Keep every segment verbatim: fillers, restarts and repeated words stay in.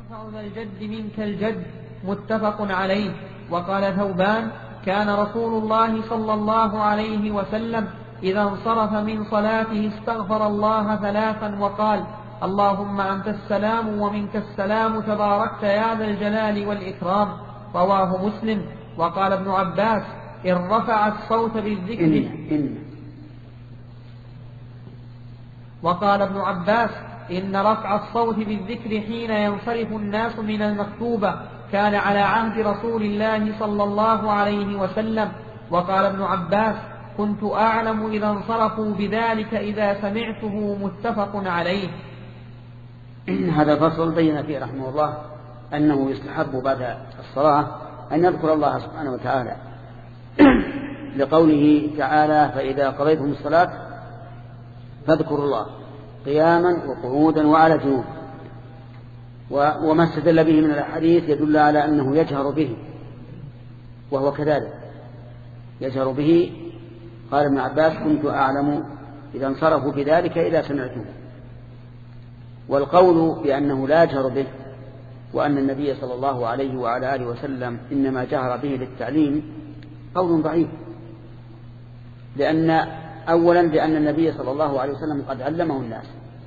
يرفع ذا الجد منك الجد متفق عليه. وقال ثوبان كان رسول الله صلى الله عليه وسلم إذا انصرف من صلاته استغفر الله ثلاثا وقال اللهم أنت السلام ومنك السلام تباركت يا ذا الجلال والإكرام. رواه مسلم. وقال ابن عباس إن رفع الصوت بالذكر إن إن وقال ابن عباس إن رفع الصوت بالذكر حين ينصرف الناس من المكتوبة كان على عهد رسول الله صلى الله عليه وسلم. وقال ابن عباس كنت أعلم إذا انصرفوا بذلك إذا سمعته متفق عليه. هذا الفصل بين فيه رحمه الله أنه يستحب بعد الصلاة أن يذكر الله سبحانه وتعالى لقوله تعالى فإذا قضيتم الصلاة فاذكروا الله قياما وقعودا وعلى جنوب. وما استدل به من الحديث يدل على أنه يجهر به، وهو كذلك يجهر به. قال ابن عباس كنت أعلم إذا انصرفوا بذلك إذا سمعته. والقول بأنه لا يجهر به وأن النبي صلى الله عليه وعلى آله وسلم إنما جهر به للتعليم قول ضعيف، لأن أولا لأن النبي صلى الله عليه وسلم قد علمه الناس،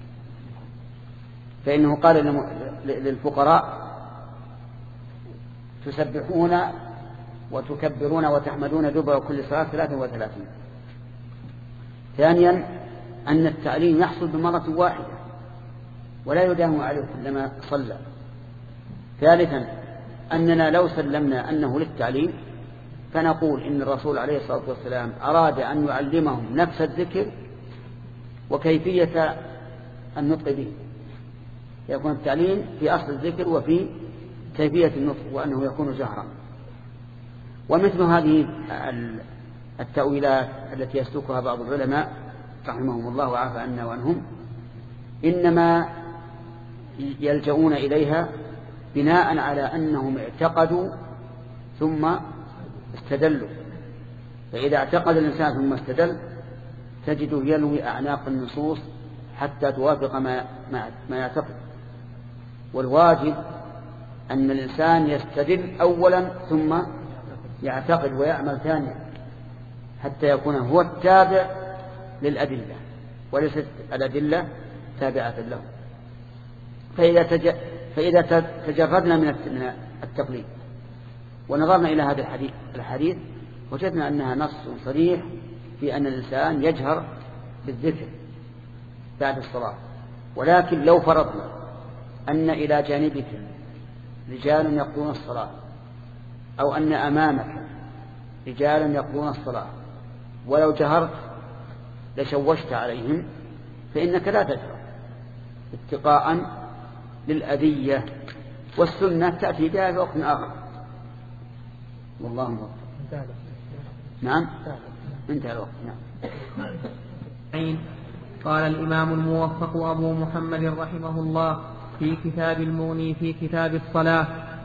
فإنه قال للفقراء تسبحون وتكبرون وتحمدون دبر كل صلاة ثلاثة وثلاثين. ثانيا أن التعليم يحصل بمرة واحدة ولا يداوم عليه كلما صلى. ثالثا أننا لو سلمنا أنه للتعليم فنقول إن الرسول عليه الصلاة والسلام أراد أن يعلمهم نفس الذكر وكيفية النطق به، يكون التعليم في أصل الذكر وفي كيفية النطق وأنه يكون جهرا. ومثل هذه التأويلات التي يسلكها بعض العلماء رحمهم الله وعافى عنا وعنهم إنما يلجؤون إليها بناء على أنهم اعتقدوا ثم استدلوا. فإذا اعتقد الإنسان ثم استدل تجده يلوي أعناق النصوص حتى توافق ما, ما يعتقد. والواجب أن الإنسان يستدل أولا ثم يعتقد ويعمل ثانيا حتى يكون هو التابع للأدلة وليست الأدلة تابعة له. فإذا, تج... فإذا تجردنا من التقليد ونظرنا إلى هذا الحديث, الحديث وجدنا أنها نص صريح في أن الإنسان يجهر بالذكر بعد الصلاة. ولكن لو فرضنا أن إلى جانبك رجال يقضون الصلاة أو أن أمامك رجال يقضون الصلاة ولو جهرت لشوشت عليهم فإنك لا تجهر اتقاء للأذية، والسنة تأتي بها في وقت آخر. والله أكبر. نعم انتهى الوقت. نعم. قال الإمام الموفق أبو محمد رحمه الله في كتاب المغني في كتاب الصلاة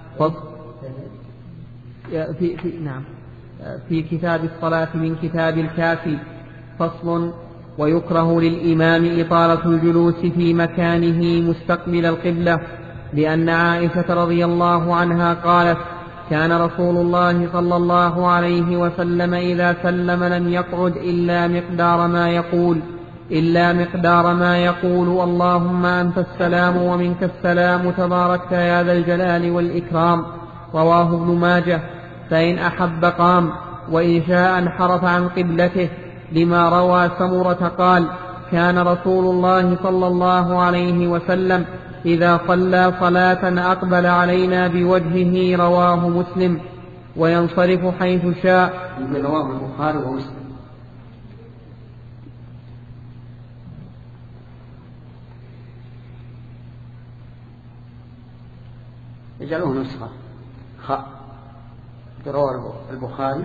في, في, نعم في كتاب الصلاة من كتاب الكافي فصل ويكره للإمام إطالة الجلوس في مكانه مستقبل القبلة، لأن عائشة رضي الله عنها قالت كان رسول الله صلى الله عليه وسلم إذا سلم لم يقعد إلا مقدار ما يقول إلا مقدار ما يقول اللهم أنت السلام ومنك السلام تباركت يا ذا الجلال والإكرام. رواه ابن ماجه. فإن أحب قام وإن شاء انحرف عن قبلته، لما روى سمرة قال كان رسول الله صلى الله عليه وسلم إذا صلى صلاة أقبل علينا بوجهه. رواه مسلم. وينصرف حيث شاء. رواه البخاري ومسلم. يجعلوه نسخة خاء رواه البخاري.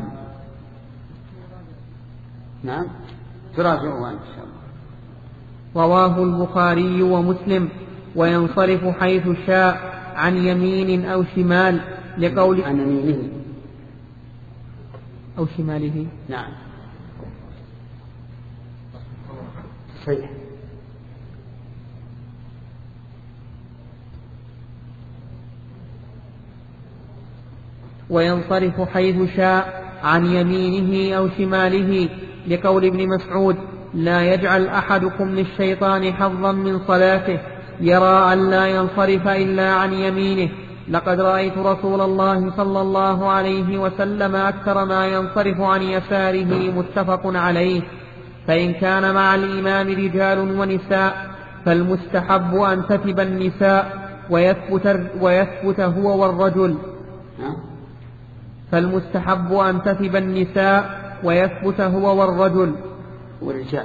نعم تراجعوا إن شاء الله. رواه البخاري ومسلم. وينصرف حيث شاء عن يمين أو شمال لقول عن يمينه أو شماله. نعم صحيح. وينصرف حيث شاء عن يمينه أو شماله، لقول ابن مسعود: لا يجعل أحدكم للشيطان حظا من صلاته يرى أن لا ينصرف إلا عن يمينه. لقد رأيت رسول الله صلى الله عليه وسلم أكثر ما ينصرف عن يساره. متفق عليه. فإن كان مع الإمام رجال ونساء فالمستحب أن تثب النساء ويثبت, ويثبت هو والرجل فالمستحب أن تثب النساء ويثبت هو والرجل والرجال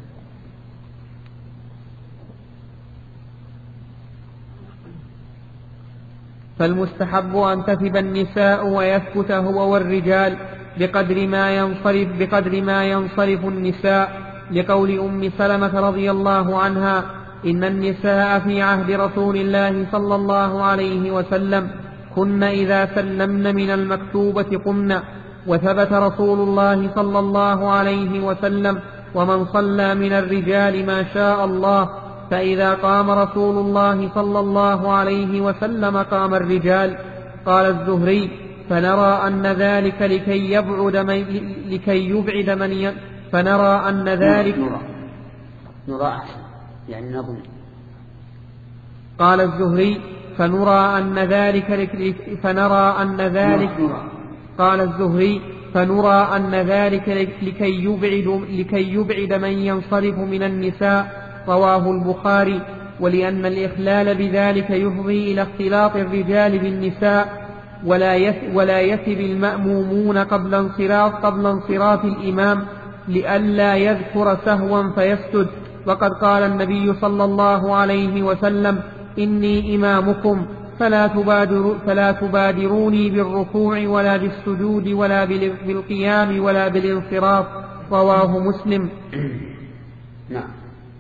فالمستحب أن تثب النساء ويثبت هو والرجال بقدر ما ينصرف بقدر ما ينصرف النساء، لقول أم سلمة رضي الله عنها: إن النساء في عهد رسول الله صلى الله عليه وسلم كن إذا سلمن من المكتوبة قمن. وثبت رسول الله صلى الله عليه وسلم: ومن صلى من الرجال ما شاء الله. فإذا قام رسول الله صلى الله عليه وسلم قام الرجال. قال الزهري: فنرى أن ذلك لكي يبعد من لكي يبعد من ي... فنرى أن ذلك نرى نرى يعني نظن. قال الزهري: فنرى أن ذلك لك... فنرى أن ذلك قال الزهري: فنرى أن ذلك لكي يبعد لكي يبعد من ينصرف من النساء. رواه البخاري. ولأن الإخلال بذلك يفضي إلى اختلاط الرجال بالنساء، ولا يثب المأمومون قبل انصراف قبل انصراف الإمام لئلا يذكر سهوا فيسجد. وقد قال النبي صلى الله عليه وسلم: إني إمامكم فلا, تبادر فلا تبادروني بالركوع ولا بالسجود ولا بالقيام ولا بالانصراف. رواه مسلم. نعم.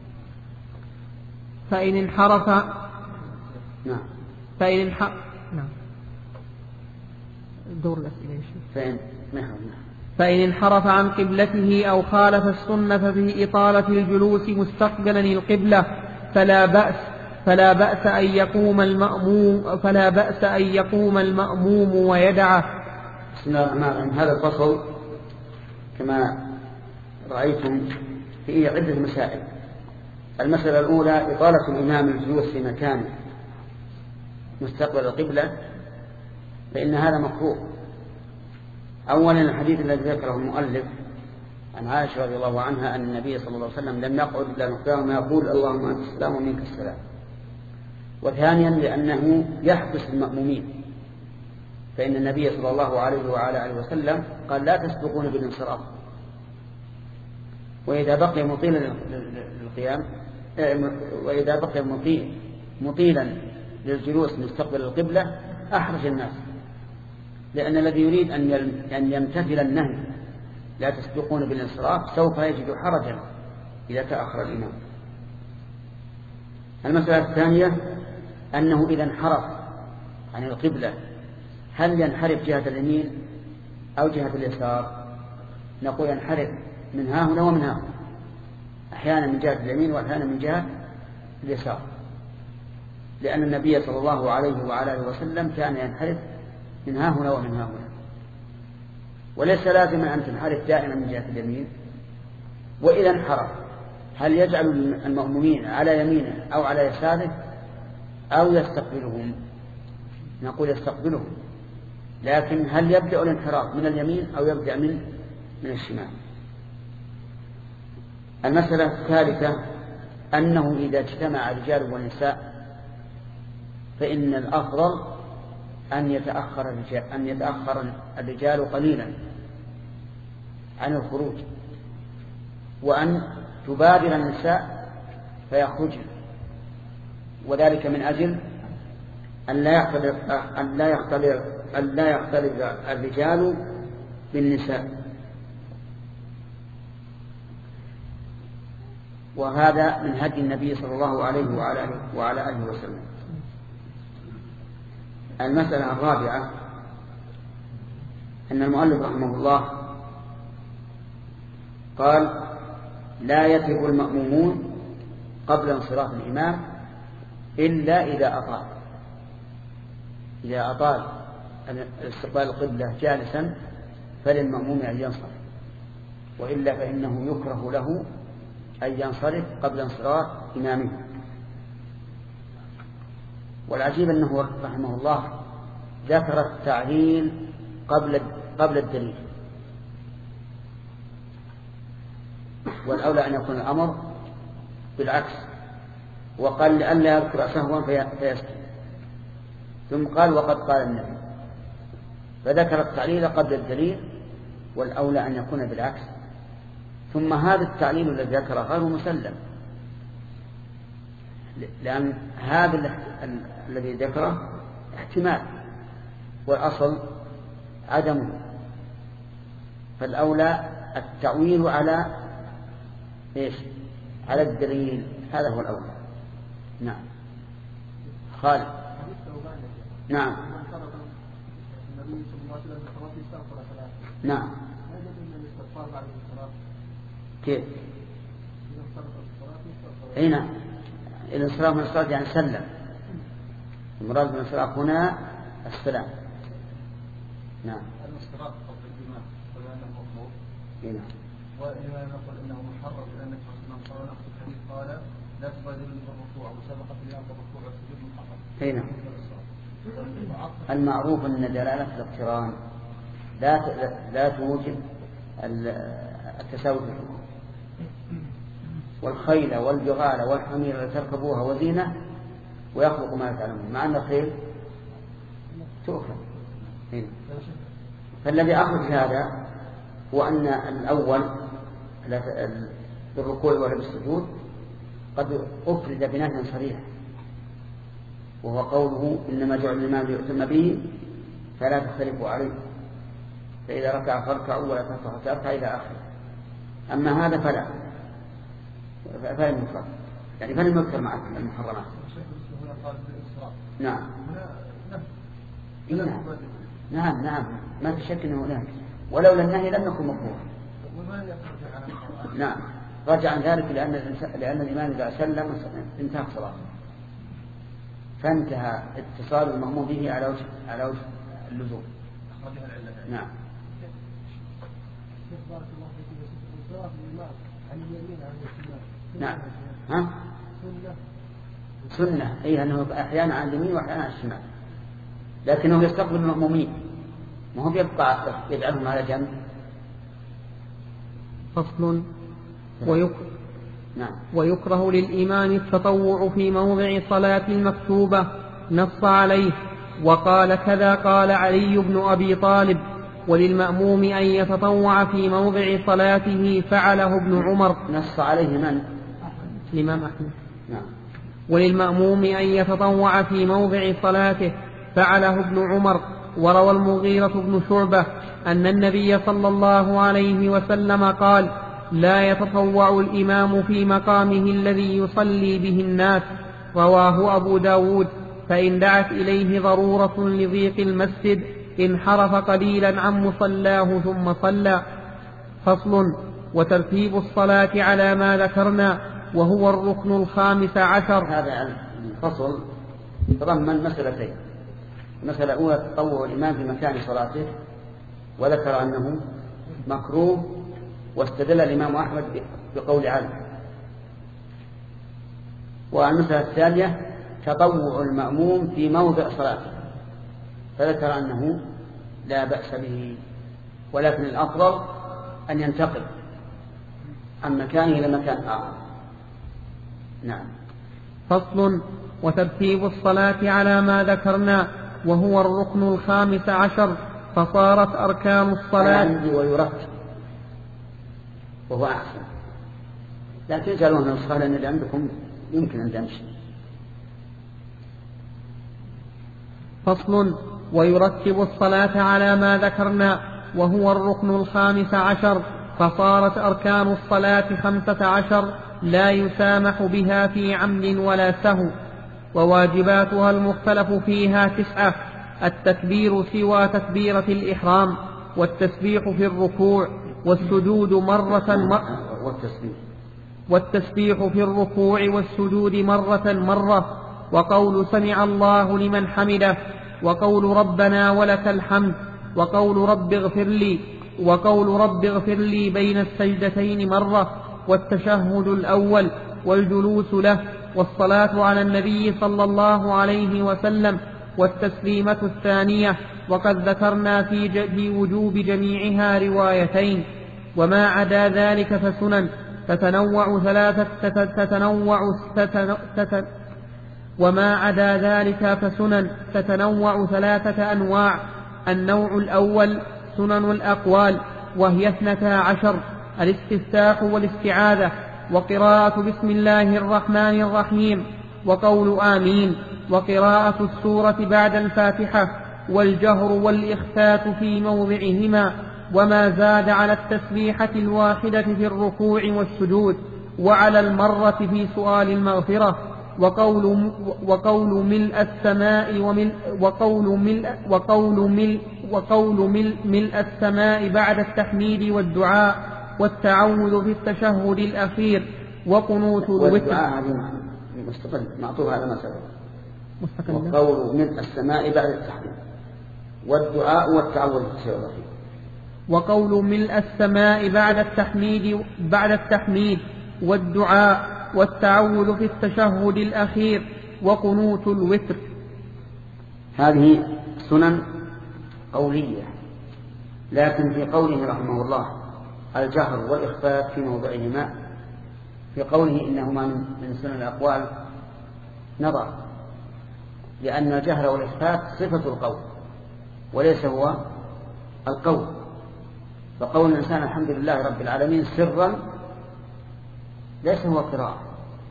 فإن انحرف نعم فإن انحرف نعم دور الأسئلة فإن نعم فإن انحرف عن قبلته أو خالف السنة في إطالة الجلوس مستقبلا القبلة فلا بأس فلا بأس أن يقوم المأموم فلا بأس أن يقوم المأموم ويدعه. بسم الله الرحمن الرحيم. هذا الفصل كما رأيتم فيه عدة مسائل. المسألة الأولى: إطالة الإمام الجلوس في مكان مستقبل القبلة، فإن هذا مكروه. أولا الحديث الذي ذكره المؤلف عن عائشة رضي الله عنها أن النبي صلى الله عليه وسلم لم يقعد إلا مقدار ما يقول: اللهم أنت السلام ومنك السلام. وثانيا لأنه يحبس المأمومين، فإن النبي صلى الله عليه وعلى آله وسلم قال: لا تسبقون بالانصراف. وإذا بقي مطيلا للقيام وإذا بقي مطيل مطيلا للجلوس مستقبل القبلة أحرج الناس، لأن الذي يريد أن يمتثل النهي لا تسبقون بالانصراف سوف يجد حرجا إذا تأخر الإمام. المسألة الثانية أنه إذا انحرف عن القبلة هل ينحرف جهة اليمين أو جهة اليسار؟ نقول ينحرف من ها هنا ومن ها هنا، أحيانا من جهة اليمين وأحيانا من جهة اليسار، لأن النبي صلى الله عليه وعلى آله وسلم كان ينحرف من ها هنا ومن ها هنا. وليس لازما أن تنحرف دائما من جهة اليمين. وإذا انحرف هل يجعل المأمومين على يمينه أو على يساره أو يستقبلهم؟ نقول يستقبلهم، لكن هل يبدأ الانحراف من اليمين أو يبدأ من من الشمال؟ المسألة الثالثة أنه إذا اجتمع رجال ونساء فإن الأفضل أن يتأخر الرجال, أن يتأخر الرجال قليلا عن الخروج، وأن تبادر النساء فيخرجن، وذلك من أجل أن لا يختلط أن لا يختلط أن لا يختلط الرجال بالنساء. وهذا من هدي النبي صلى الله عليه وعلى وعلى آله وسلم. المسألة الرابعة أن المؤلف رحمه الله قال: لا يترك المأمومون قبل انصراف الإمام إلا إذا أطال إذا أطال استقبال القبلة جالسا فللمأموم أن ينصرف، وإلا فإنه يكره له أن ينصرف قبل انصراف إمامه. والعجيب أنه رحمه الله ذكر التعليل قبل قبل الدليل، والأولى أن يكون الأمر بالعكس، وقال لئلا يذكر سهوا فيسكت، ثم قال وقد قال النبي، فذكر التعليل قبل الدليل، والأولى أن يكون بالعكس. ثم هذا التعليل الذي ذكره غير مسلم، لأن هذا الذي ذكره احتمال والأصل عدمه، فالأولى التعويل على إيش؟ على الدليل، هذا هو الأولى. نعم. خالد. نعم. نعم. كيف؟ أي نعم، الانصراف من الصلاة يعني سلم، المراد من الانصراف هنا السلام. نعم. الانصراف قبل الإمام فلأنه مطلوب. نعم. والإمام يقول إنه محرم لأنك من صار نفس الحديث قال لا تبادلوا بالركوع وسبقت الإمام بالركوع والسجود محرم. أي نعم. المعروف أن دلالة الاقتران لا لا توجب التساوي في الحكم. والخيل والبغال والحمير التي تركبوها وزينة ويخلق ما تعلمون، مع أن الخيل تؤكل. فالذي أخرج هذا هو أن الأول بالركوع ولا بالسجود قد أفرد بنهي صريح، وهو قوله إنما جعل الإمام ليؤتم به فلا تختلفوا عليه، فإذا ركع فاركعوا ولا ترفعوا ترفع إلى آخره. أما هذا فلا فلم يفرق، يعني فلم يذكر مع المحرمات. نعم. نعم نعم نعم ما في شك أنه هناك، ولولا النهي لم يكن مكروها. نعم. رجع عن ذلك لأن لأن الإمام إذا سلم انتهى صلاته، فانتهى اتصال المأموم به على وجه على وجه اللزوم. نعم. نعم. ها؟ سنة، أي أنه أحيانا عن اليمين وأحيانا عن الشمال، لكنه يستقبل المأمومين، ما هو يبقى يجعلهم على جنب. فصل. ويكره نعم. ويكره للإمام التطوع في موضع صلاة المكتوبة، نص عليه، وقال كذا قال علي بن أبي طالب. وللمأموم أن يتطوع في موضع صلاته، فعله ابن عمر. نص عليه من؟ الإمام أحمد. نعم. وللمأموم أن يتطوع في موضع صلاته، فعله ابن عمر. وروى المغيرة بن شعبة أن النبي صلى الله عليه وسلم قال: لا يتطوع الإمام في مقامه الذي يصلي به الناس. رواه أبو داود. فإن دعت إليه ضرورة لضيق المسجد انحرف قليلا عن مصلاه ثم صلى. فصل. وترتيب الصلاة على ما ذكرنا، وهو الركن الخامس عشر. هذا الفصل تضمن مسألتين. المسألة الأولى تطوع الإمام في مكان صلاته، وذكر أنه مكروه، واستدل الإمام أحمد بقول علي. والمسألة الثانية تطوع المأموم في موضع صلاته، فذكر أنه لا بأس به، ولكن الأفضل أن ينتقل عن مكانه إلى مكان آخر. نعم. فصل. وترتيب الصلاة على ما ذكرنا، وهو الركن الخامس عشر، فصارت أركان الصلاة. عندي ويرتب وهو أحسن، لكن جعلوه من الصلاة لأن اللي عندكم يمكن أن تمشي. فصل. ويرتب الصلاة على ما ذكرنا، وهو الركن الخامس عشر، فصارت أركان الصلاة خمسة عشر لا يسامح بها في عمد ولا سهو. وواجباتها المختلف فيها تسعة: التكبير سوى تكبيرة الإحرام، والتسبيح في الركوع، والسجود مرة مرة والتسبيح والتسبيح في الركوع والسجود مرة مرة، وقول سمع الله لمن حمده، وقول ربنا ولك الحمد، وقول رب اغفر لي، وقول رب اغفر لي بين السجدتين مرة، والتشهد الأول والجلوس له، والصلاة على النبي صلى الله عليه وسلم، والتسليمة الثانية. وقد ذكرنا في, في وجوب جميعها روايتين، وما عدا ذلك فسنن تتنوع ثلاثة تتنوع تتن وما عدا ذلك فسنن تتنوع ثلاثة أنواع. النوع الأول سنن الأقوال، وهي اثنتا عشر: الاستفتاح والاستعاذة، وقراءة بسم الله الرحمن الرحيم، وقول آمين، وقراءة السورة بعد الفاتحة، والجهر والإخفات في موضعهما، وما زاد على التسبيحة الواحدة في الركوع والسجود، وعلى المرة في سؤال المغفرة، وقول وقول ملء السماء وملء وقول ملء وقول ملء وقول ملء ملء السماء بعد التحميد والدعاء، والتعوذ في التشهد الأخير، وقنوت الوتر. والدعاء هذه مستقل معطوف على ما سبق. وقول ملء السماء بعد التحميد والدعاء والتعوذ في التشهد الأخير. وقول ملء السماء بعد التحميد بعد التحميد والدعاء والتعوذ في التشهد الأخير، وقنوت الوتر. هذه سنن قولية، لكن في قوله رحمه الله الجهر والإخفاء في موضعهما، في قوله إنهما من سنن الأقوال نظر، لأن الجهر والإخفاء صفة القول وليس هو القول. فقول الإنسان الحمد لله رب العالمين سرا ليس هو قراءة،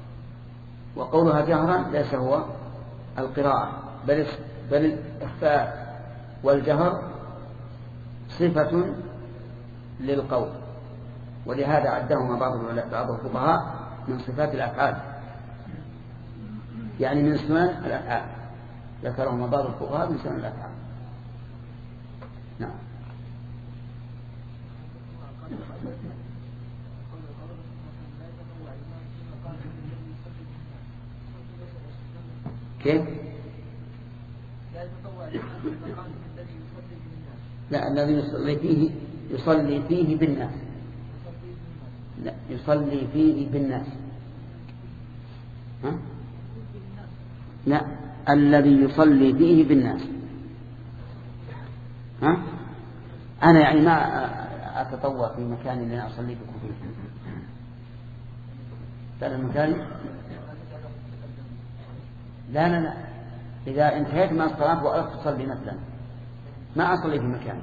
وقولها جهرا ليس هو القراءة، بل بل الإخفاء والجهر صفة للقول، ولهذا عدهما بعض بعض الفقهاء من صفات الأفعال، يعني من سنن الأفعال، ذكرهما بعض الفقهاء من سنن الأفعال. نعم. كيف؟ لا، الذي يصلي فيه يصلي فيه بالناس. لا، يصلي فيه بالناس. ها؟ لا، الذي يصلي فيه بالناس. ها؟ أنا يعني ما أتطوع في مكان اللي أنا أصلي بكم فيه. هذا المكان. لا لا لا، إذا انتهيت من الصلاة وأردت تصلي مثلا ما أصلي في مكان.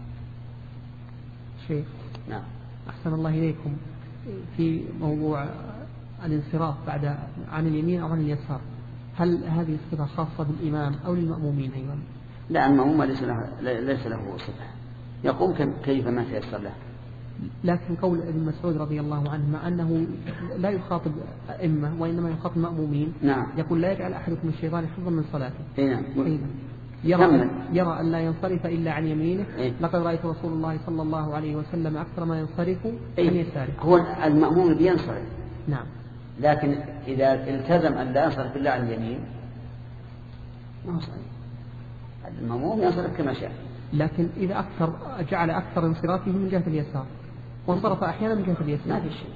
شيخ. نعم. أحسن الله إليكم، في موضوع الانصراف بعد عن اليمين أو عن اليسار، هل هذه الصفة خاصة بالإمام أو للمأمومين أيضا؟ لا، المأموم ليس له ليس له صفة، يقوم كيف ما تيسر له. لكن قول ابن مسعود رضي الله عنه مع أنه لا يخاطب أئمة وإنما يخاطب مأمومين، نعم. يقول لا يجعل أحدكم الشيطان حظا من صلاته. نعم. يرى, يرى أن لا ينصرف إلا عن يمينه. إيه؟ لقد رأيت رسول الله صلى الله عليه وسلم أكثر ما ينصرف إيه؟ عن يساره. هو المأموم بينصرف. نعم. لكن إذا التزم أن لا ينصرف إلا عن اليمين ما هو صحيح. المأموم ينصرف كما شاء. لكن إذا أكثر جعل أكثر انصرافه من جهة اليسار وانصرف أحيانا من جهة اليسار ما في شيء.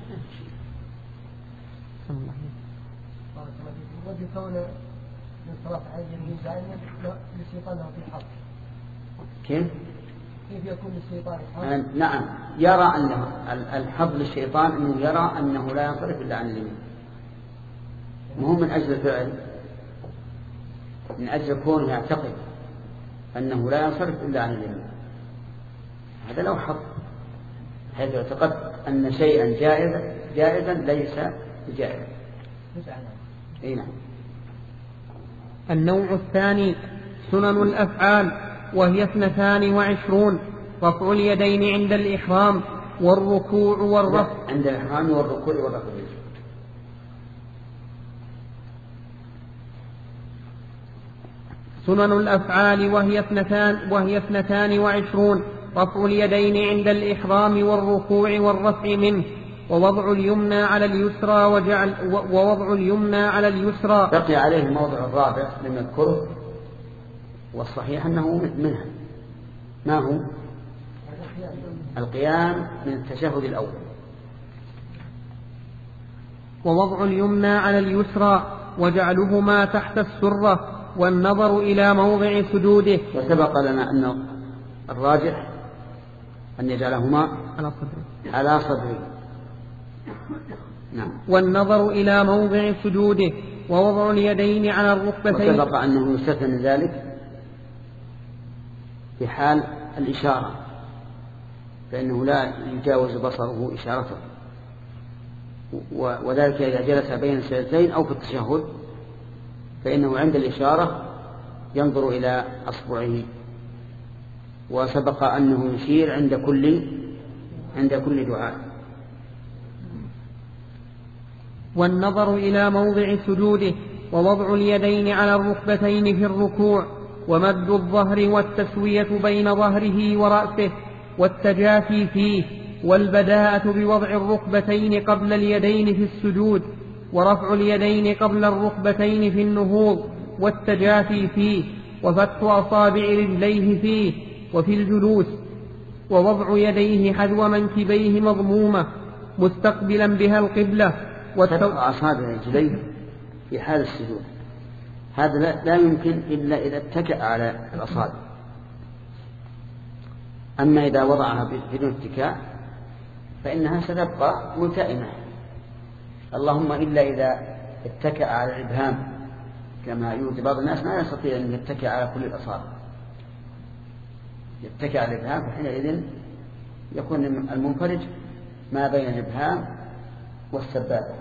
بسم الله. وجه كون الانصراف عن اليمين دائما للشيطان في حظ. كيف؟ كيف يكون للشيطان حظ؟ آه نعم، يرى أنه الحظ للشيطان أنه يرى أنه لا ينصرف إلا عن اليمين، مو من أجل الفعل، من أجل كونه يعتقد أنه لا ينصرف إلا عن اليمين. هذا له حظ، حيث اعتقد أن شيئا جائزا جائزا ليس جائزا. أي نعم. النوع الثاني سنن الأفعال، وهي اثنتان وعشرون: رفع اليدين عند الإحرام والركوع والرفع. عند الإحرام والركوع والرفع. سنن الأفعال وهي اثنتان وهي اثنتان وعشرون: رفع اليدين عند الإحرام والركوع والرفع منه، ووضع اليمنى على اليسرى وجعل ووضع اليمنى على اليسرى. بقي عليه الموضع الرابع لم يذكره، والصحيح أنه منها. ما هو؟ القيام من التشهد الأول. ووضع اليمنى على اليسرى وجعلهما تحت السرة والنظر إلى موضع سجوده. وسبق لنا أن الراجح أن يجعلهما على صدره على صدره. نعم. والنظر إلى موضع سجوده ووضع اليدين على الركبتين. وسبق أنه يستثنى من ذلك في حال الإشارة، فإنه لا يجاوز بصره إشارته، وذلك إذا جلس بين السجدتين أو في التشهد فإنه عند الإشارة ينظر إلى أصبعه. وسبق أنه يشير عند كل عند كل دعاء. والنظر إلى موضع سجوده ووضع اليدين على الركبتين في الركوع ومد الظهر والتسوية بين ظهره ورأسه والتجافي فيه والبداءة بوضع الركبتين قبل اليدين في السجود ورفع اليدين قبل الركبتين في النهوض والتجافي فيه وفتح أصابع رجليه فيه وفي الجلوس ووضع يديه حذو منكبيه مضمومة مستقبلا بها القبلة وفتح أصابع رجليه في حال السجود. هذا لا يمكن إلا إذا اتكأ على الأصابع. أما إذا وضعها بدون اتكاء فإنها ستبقى ملتئمة، اللهم إلا إذا اتكأ على الإبهام كما يوجد بعض الناس ما يستطيع أن يتكأ على كل الأصابع، يتكأ على الإبهام فحينئذ يكون المنفرج ما بين الإبهام والسبابة.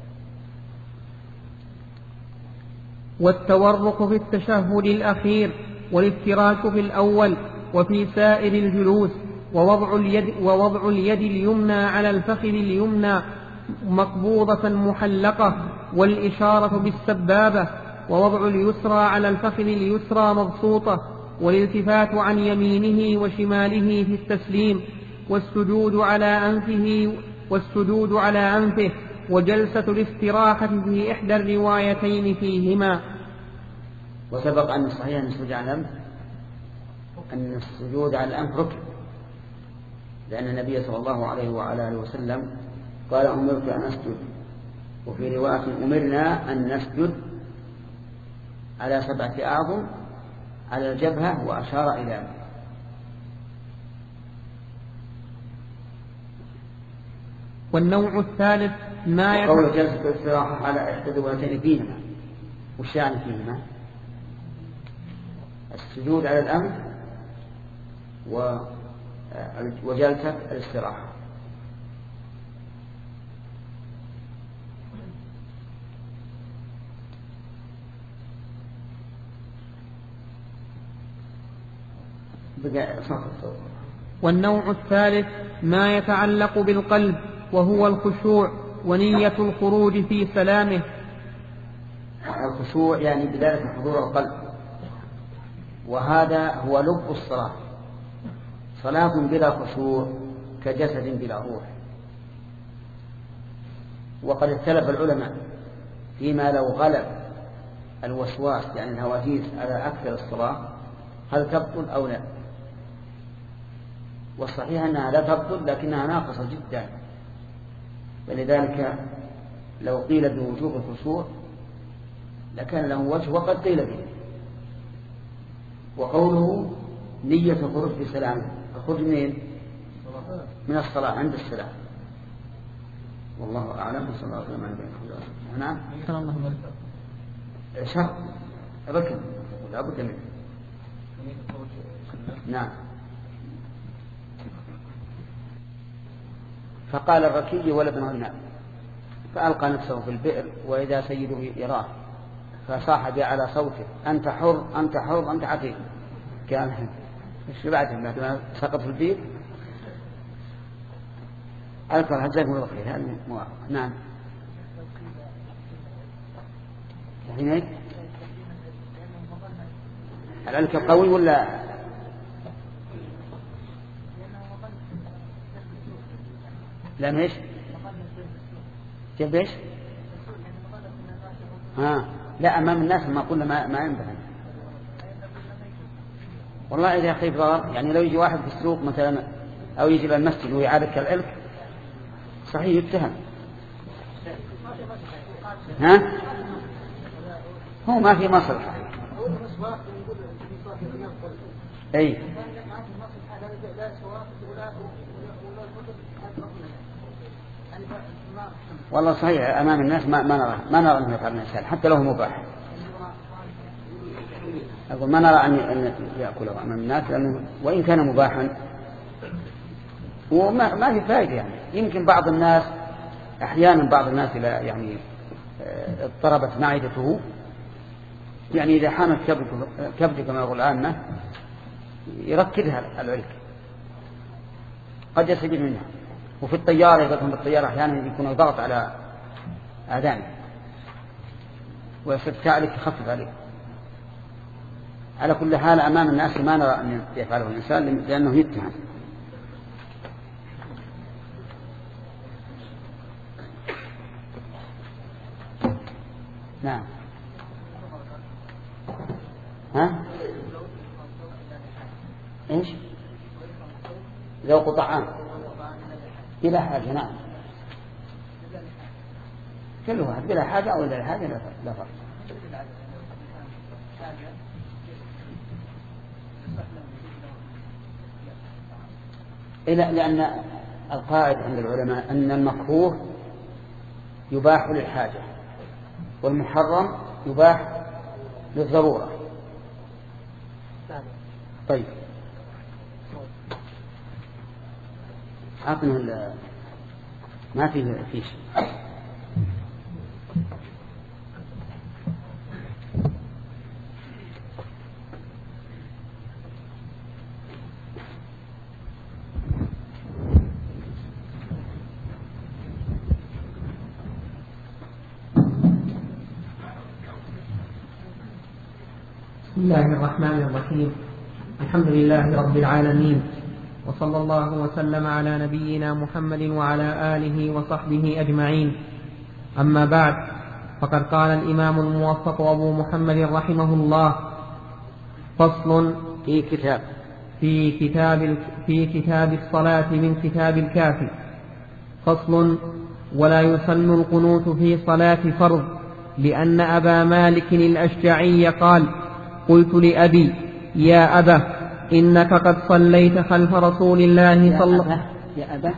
والتورق في التشهد الأخير والافتراش في الأول وفي سائر الجلوس ووضع اليد, ووضع اليد اليمنى على الفخذ اليمنى مقبوضة محلقة والإشارة بالسبابة ووضع اليسرى على الفخذ اليسرى مبسوطة والالتفات عن يمينه وشماله في التسليم والسجود على أنفه والسجود على أنفه وجلسة الاستراحة في إحدى الروايتين فيهما. وسبق أن الصحيح أن السجود على الأنف أن السجود على الأنف ركن، لأن النبي صلى الله عليه وعلى آله وسلم قال أمرت أن أسجد، وفي رواية أمرنا أن نسجد على سبعة أعظم على الجبهة وأشار إلى والنوع الثالث ما قول جلسة الاستراحة على إحدى الروايتين فيهما. وش يعني فيهما؟ السجود على الأنف وجلسة الاستراحة. والنوع الثالث ما يتعلق بالقلب وهو الخشوع ونية الخروج في سلامه. الخشوع يعني بداية حضور القلب، وهذا هو لب الصلاة. صلاة بلا خشوع كجسد بلا روح. وقد اختلف العلماء فيما لو غلب الوسواس يعني الهواجيس على أكثر الصلاة هل تبطل أو لا. والصحيح أنها لا تبطل لكنها ناقصة جدا، ولذلك لو قيل بوجوب الخشوع لكان له وجه وقد قيل به. وقوله نية الخروج في سلام، الخروج منين؟ من الصلاة عند السلام. والله أعلم. صلى الله عليه وسلم. نعم. شرط ركن لا بد منه. نعم. فقال الركي ولد غناء فألقى نفسه في البئر وإذا سيده يراه فصاح به على صوته أنت حر أنت حر أنت عتيق. كان ايش بعد بعد ما سقط في البئر ألقى الحجاج من الخير. هذا نعم. هناك الألك قوي ولا لا؟ ماش كيف ايش؟ ها لا أمام الناس ما قلنا ما ما ينبغي. والله إذا خيف ضرر، يعني لو يجي واحد في السوق مثلا أو يجي للمسجد ويعادك كالعلك صحيح يتهم. ها؟ هو ما في مصلحة. أي والله صحيح أمام الناس ما ما نرى ما نرى أنه يفعل الإنسان حتى لو هو مباح. أقول ما نرى أن يأكله أمام الناس، لأنه وإن كان مباحا وما ما في فائدة. يعني يمكن بعض الناس أحيانا بعض الناس إلى يعني اضطربت معدته، يعني إذا حامت كبد كما يقول العامة يركدها العلك قد يستجيب منها. وفي الطيارة إذا كان بالطيارة أحيانا يكون ضغط على آذانه ويستطيع عليك تخفف عليه. على كل حال أمام الناس ما نرى أن يفعله الإنسان لأنه يتهم. نعم. ها؟ إيش؟ لو قطعان بلا حاجة. نعم كل واحد بلا حاجة أو بلا حاجة لا فرق. إلا لأن القاعدة عند العلماء أن المكروه يباح للحاجة والمحرم يباح للضرورة. طيب عطنا ما فيه فيش. بسم الله الرحمن الرحيم. الحمد لله رب العالمين، وصلى الله وسلم على نبينا محمد وعلى آله وصحبه أجمعين. أما بعد، فقد قال الإمام الموفق أبو محمد رحمه الله: فصل في كتاب في كتاب في كتاب الصلاة من كتاب الكافي. فصل: ولا يسن القنوت في صلاة فرض، لأن أبا مالك الأشجعي قال: قلت لأبي: يا أبا، إنك قد صليت خلف رسول الله صلى الله عليه وسلم. يا أبا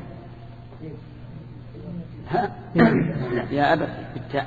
يا أبا بالتاء.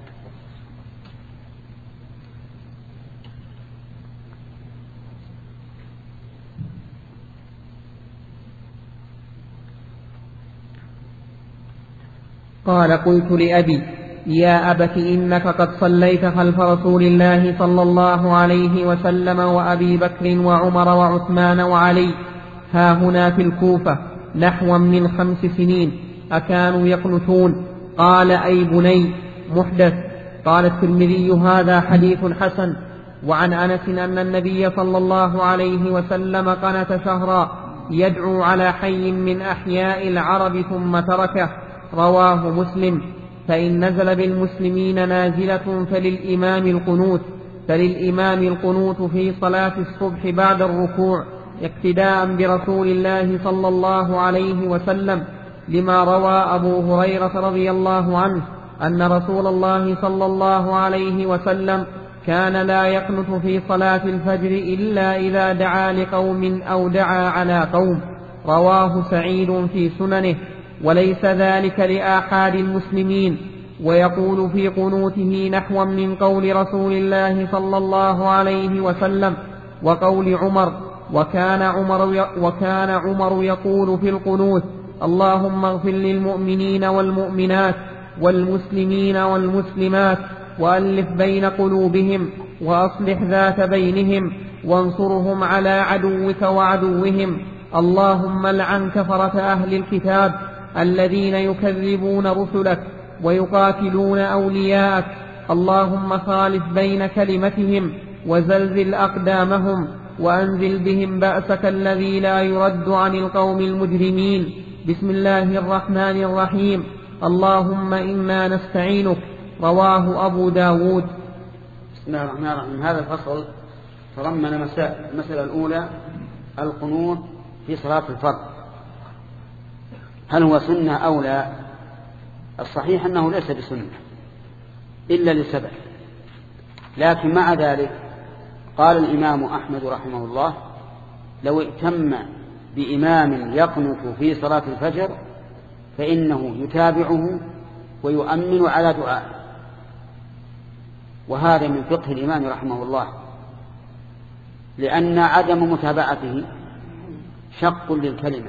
قال: قلت لأبي: يا أبت، إنك قد صليت خلف رسول الله صلى الله عليه وسلم وأبي بكر وعمر وعثمان وعلي ها هنا في الكوفة نحوا من خمس سنين، أكانوا يقنتون؟ قال: أي بني، محدث. قال الترمذي: هذا حديث حسن. وعن أنس أن النبي صلى الله عليه وسلم قنت شهرا يدعو على حي من أحياء العرب ثم تركه، رواه مسلم. فإن نزل بالمسلمين نازلة فللإمام القنوت فللإمام القنوت في صلاة الصبح بعد الركوع، اقتداء برسول الله صلى الله عليه وسلم، لما روى أبو هريرة رضي الله عنه أن رسول الله صلى الله عليه وسلم كان لا يقنت في صلاة الفجر إلا إذا دعا لقوم أو دعا على قوم، رواه سعيد في سننه. وليس ذلك لآحاد المسلمين، ويقول في قنوته نحوا من قول رسول الله صلى الله عليه وسلم وقول عمر. وكان عمر, وكان عمر يقول في القنوت: اللهم اغفر للمؤمنين والمؤمنات والمسلمين والمسلمات وألف بين قلوبهم وأصلح ذات بينهم وانصرهم على عدوك وعدوهم. اللهم لعن كفرة أهل الكتاب الذين يكذبون رسلك ويقاتلون أولياءك. اللهم خالف بين كلمتهم وزلزل أقدامهم وأنزل بهم بأسك الذي لا يرد عن القوم المجرمين. بسم الله الرحمن الرحيم. اللهم إنا نستعينك، رواه أبو داود. بسم الله الرحمن الرحيم. هذا الفصل تضمن مسائل. المسألة الأولى القنوت في صلاة الفرض، هل هو سنة أو لا؟ الصحيح أنه ليس بسنة إلا لسبب، لكن مع ذلك قال الإمام أحمد رحمه الله لو ائتم بإمام يقنت في صلاة الفجر فإنه يتابعه ويؤمن على دعائه، وهذا من فقه الإمام رحمه الله، لأن عدم متابعته شق للكلمة،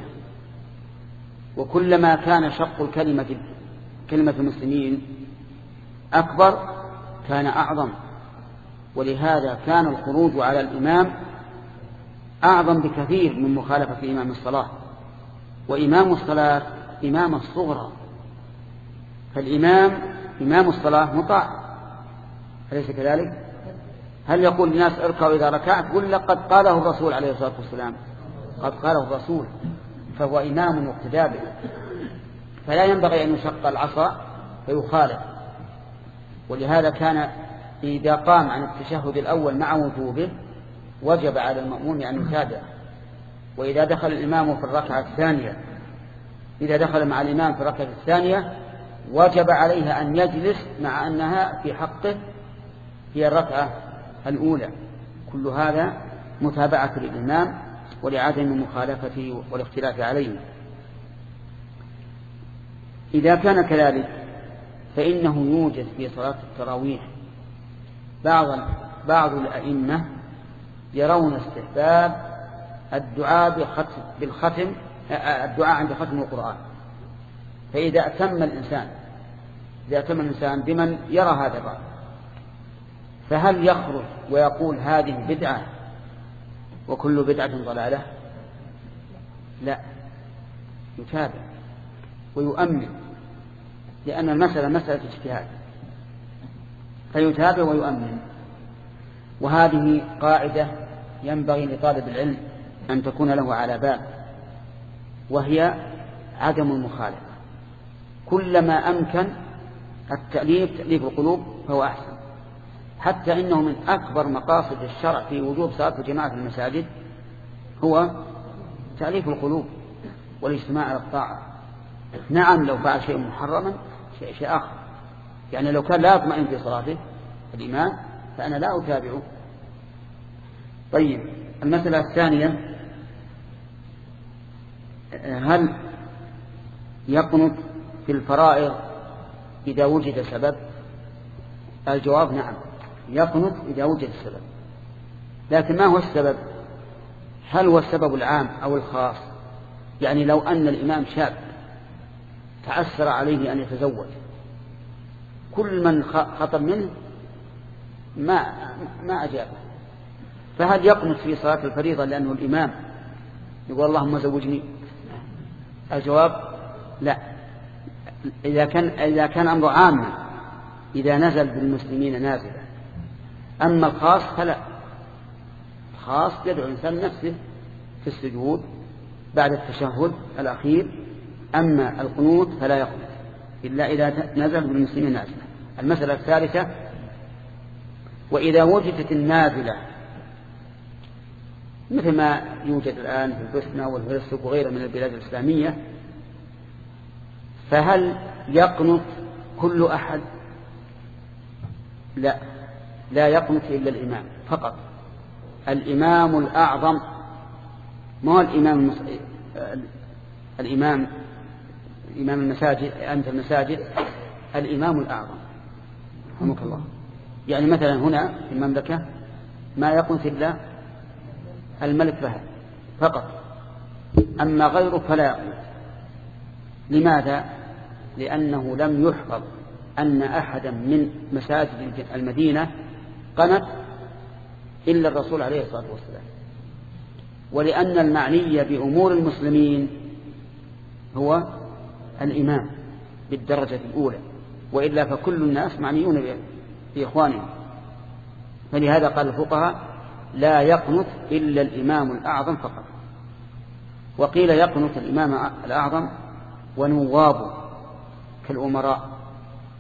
وكلما كان شق الكلمة كلمة المسلمين أكبر كان أعظم، ولهذا كان الخروج على الإمام أعظم بكثير من مخالفة إمام الصلاة. وإمام الصلاة إمام الصغرى، فالإمام إمام الصلاة مطاع، أليس كذلك؟ هل يقول الناس اركعوا إذا ركعت؟ قل لقد قاله الرسول عليه الصلاة والسلام، قد قاله الرسول، فهو إمام مقتدى به، فلا ينبغي أن يشق العصا فيخالف. ولهذا كان إذا قام عن التشهد الأول مع وجوبه وجب على المأموم أن يتابع، وإذا دخل الإمام في الركعة الثانية إذا دخل مع الإمام في الركعة الثانية وجب عليه أن يجلس مع أنها في حقه هي الركعة الأولى. كل هذا متابعة للإمام ولعدم مخالفته والاختلاف عليه. إذا كان كذلك فإنه يوجد في صلاة التراويح بعض بعض الأئمة يرون استحباب الدعاء بالختم الدعاء عند ختم القرآن، فإذا أتم الإنسان إذا أتم الإنسان بمن يرى هذا الرأي فهل يخرج ويقول هذه بدعة وكل بدعة ضلالة؟ لا، يتابع ويؤمن، لأن المسألة مسألة اجتهاد، فيتابع ويؤمن. وهذه قاعدة ينبغي لطالب العلم أن تكون له على بال، وهي عدم المخالفة. كلما أمكن التأليف تأليف القلوب فهو أحسن، حتى إنه من أكبر مقاصد الشرع في وجوب صلاة الجماعة في المساجد هو تأليف القلوب والاجتماع على الطاعة. نعم لو فعل شيء محرما شيء, شيء آخر، يعني لو كان لا يطمئن في صلاته الإمام فأنا لا أتابعه. طيب، المسألة الثانية هل يقنط في الفرائض إذا وجد سبب؟ الجواب نعم، يقنط إذا وجد السبب، لكن ما هو السبب؟ هل هو السبب العام أو الخاص؟ يعني لو أن الإمام شاب تعسر عليه أن يتزوج، كل من خطب منه ما ما أجابه، فهل يقنط في صلاة الفريضة لأنه الإمام يقول اللهم زوجني؟ الجواب لا. إذا كان إذا كان أمر عام إذا نزل بالمسلمين نازلا، أما الخاص فلا، الخاص يدعو الإنسان نفسه في السجود بعد التشهد الأخير، أما القنوت فلا يقنط إلا إذا نزل بالمسلمين نازلا. المسألة الثالثة وإذا وجدت النازلة مثل ما يوجد الآن في البوسنة والهرسك وغيرها من البلاد الإسلامية، فهل يقنط كل أحد؟ لا، لا يقنط إلا الإمام فقط، الإمام الأعظم، ما هو الإمام المس... الإمام إمام المساجد أنت المساجد الإمام الأعظم رحمك الله. يعني مثلا هنا في المملكة ما يقنط إلا الملك فهد فقط، أما غيره فلا يقنط. لماذا؟ لأنه لم يحفظ أن أحدا من مساجد المدينة قنت إلا الرسول عليه الصلاة والسلام، ولأن المعني بأمور المسلمين هو الإمام بالدرجة الأولى، وإلا فكل الناس معنيون بإخوانهم. فلهذا قال الفقهاء لا يقنط إلا الإمام الأعظم فقط. وقيل يقنط الإمام الأعظم ونوابه كالأمراء،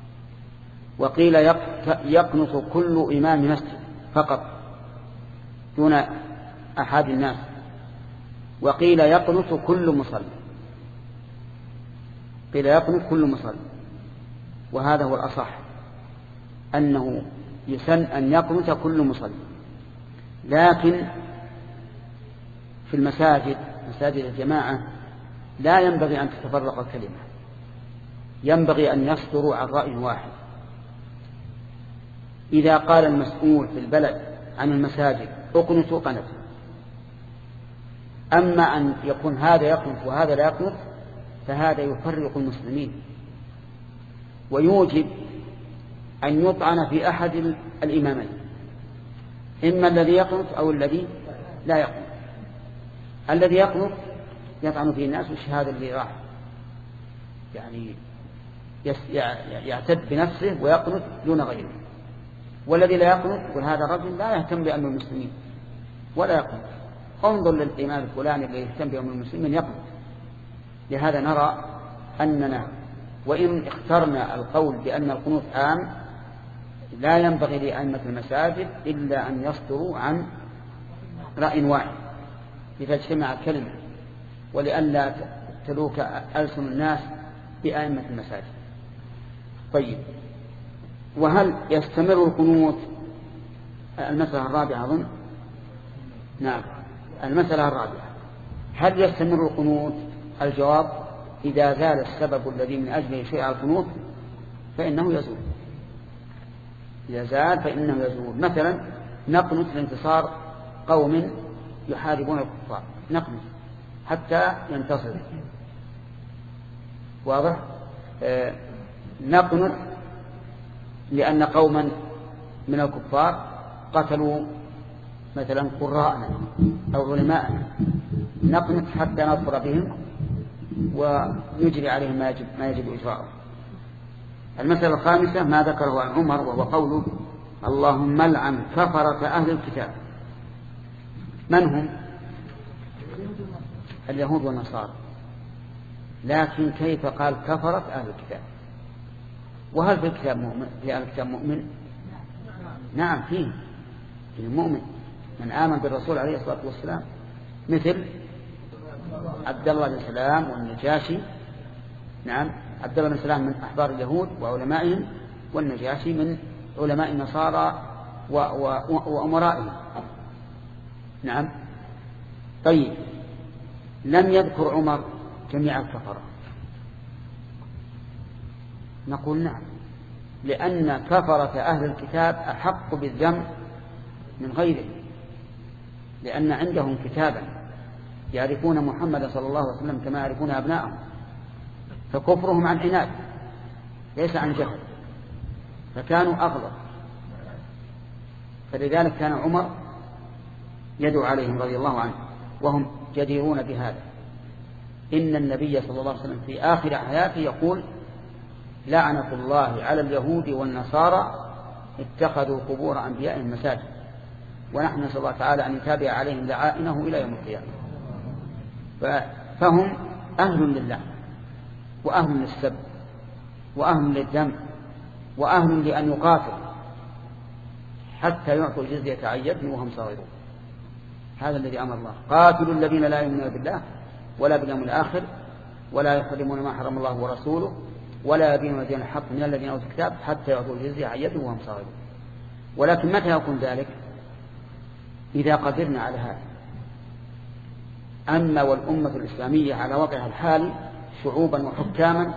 وقيل يقنط كل إمام مسجد فقط، دون أحد الناس. وقيل يقنط كل مصلي، قيل يقنط كل مصلي، وهذا هو الأصح، أنه يسن أن يقنط كل مصلي. لكن في المساجد مساجد الجماعة لا ينبغي أن تتفرق الكلمة، ينبغي أن يصدروا عن رأي واحد. إذا قال المسؤول في البلد عن المساجد اقنطوا قنطوا، أما أن يكون هذا يقنط وهذا لا يقنط فهذا يفرق المسلمين ويوجب أن يطعن في أحد الإمامين، إما الذي يقنط أو الذي لا يقنط. الذي يقنط يطعن فيه الناس، وش هذا اللي راح يعني يعتد بنفسه ويقنط دون غيره. والذي لا يقنط وهذا الرجل لا يهتم بأمر المسلمين ولا يقنط. انظر للإمام الفلاني الذي يهتم بأمر المسلمين يقنط. لهذا نرى أننا وإن اخترنا القول بأن القنوت عام لا ينبغي لأئمة المساجد إلا أن يصدروا عن رأي واحد لتجتمع الكلمة، ولئلا تلوك ألسن الناس بأئمة المساجد. طيب، وهل يستمر القنوت؟ المسألة الرابعة أظن. نعم، المسألة الرابعة، هل يستمر القنوت؟ الجواب: إذا زال السبب الذي من أجله شيء القنوت فإنه يزول. إذا زال فإنه يزول. مثلا نقنط لانتصار قوم يحاربون الكفار، نقنط حتى ينتصر. واضح؟ آه نقنط لأن قوما من الكفار قتلوا مثلا قراءنا أو علماءنا، نقنط حتى نظفر بهم ونجري عليهم ما يجب, ما يجب إجراءه. المسألة الخامسة ما ذكره عن عمر، وهو قوله: اللهم لعن كفرة أهل الكتاب. من هم؟ اليهود والنصارى. لكن كيف قال كفرة أهل الكتاب؟ وهل في الكتاب مؤمن؟ في أهل الكتاب مؤمن؟ نعم، فيه المؤمن من آمن بالرسول عليه الصلاة والسلام، مثل عبد الله بن سلام والنجاشي. نعم، عبد الله بن سلام من أحبار اليهود وعلمائهم، والنجاشي من علماء النصارى وأمرائهم. نعم. طيب، لم يذكر عمر جميع الكفرة. نقول نعم، لأن كفرة أهل الكتاب أحق بالذم من غيره، لأن عندهم كتابا يعرفون محمد صلى الله عليه وسلم كما يعرفون أبنائهم، فكفرهم عن عناد ليس عن جهل، فكانوا أغلظ. فلذلك كان عمر يدعو عليهم رضي الله عنه، وهم جديرون بهذا. إن النبي صلى الله عليه وسلم في آخر حياته يقول: لعنة الله على اليهود والنصارى اتخذوا قبور أنبيائهم مساجد. ونحن نسأل الله تعالى أن يتابع عليهم لعائنه إلى يوم القيامة. فهم أهل لله، وأهل للسب، وأهل للدم، وأهل لأن يقاتل حتى يعطوا الجزية عن يد وهم صغيرون. هذا الذي أمر الله: قاتلوا الذين لا يؤمنون بالله ولا باليوم الآخر ولا يحرمون ما حرم الله ورسوله ولا يدينون دين الحق من الذين أوتوا الكتاب حتى يعطوا الجزية عن يد وهم صغيرون. ولكن متى يكون ذلك؟ إذا قدرنا على هذا. أما والأمة الإسلامية على وضعها الحالي شعوبا وحكاما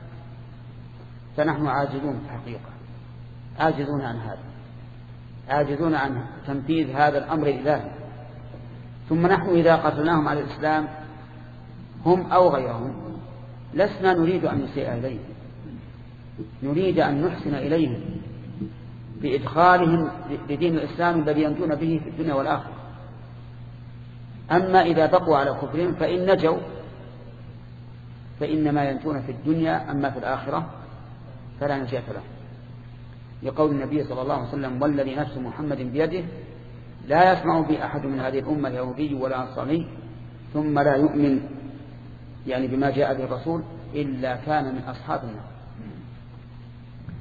فنحن عاجزون في الحقيقة، عاجزون عن هذا، عاجزون عن تنفيذ هذا الأمر الإلهي. ثم نحن إذا قتلناهم على الإسلام هم أو غيرهم لسنا نريد أن نسيء إليهم، نريد أن نحسن إليهم بإدخالهم لدين الإسلام الذي ينجون به في الدنيا والآخرة. أما إذا بقوا على كفرهم فإن نجوا فإنما ينجون في الدنيا، أما في الآخرة فلا نجاة لهم، لقول النبي صلى الله عليه وسلم: والذي نفس محمد بيده لا يسمع بي أحد من هذه الأمة اليهودي ولا نصراني ثم لا يؤمن يعني بما جاء به الرسول إلا كان من أصحاب النار.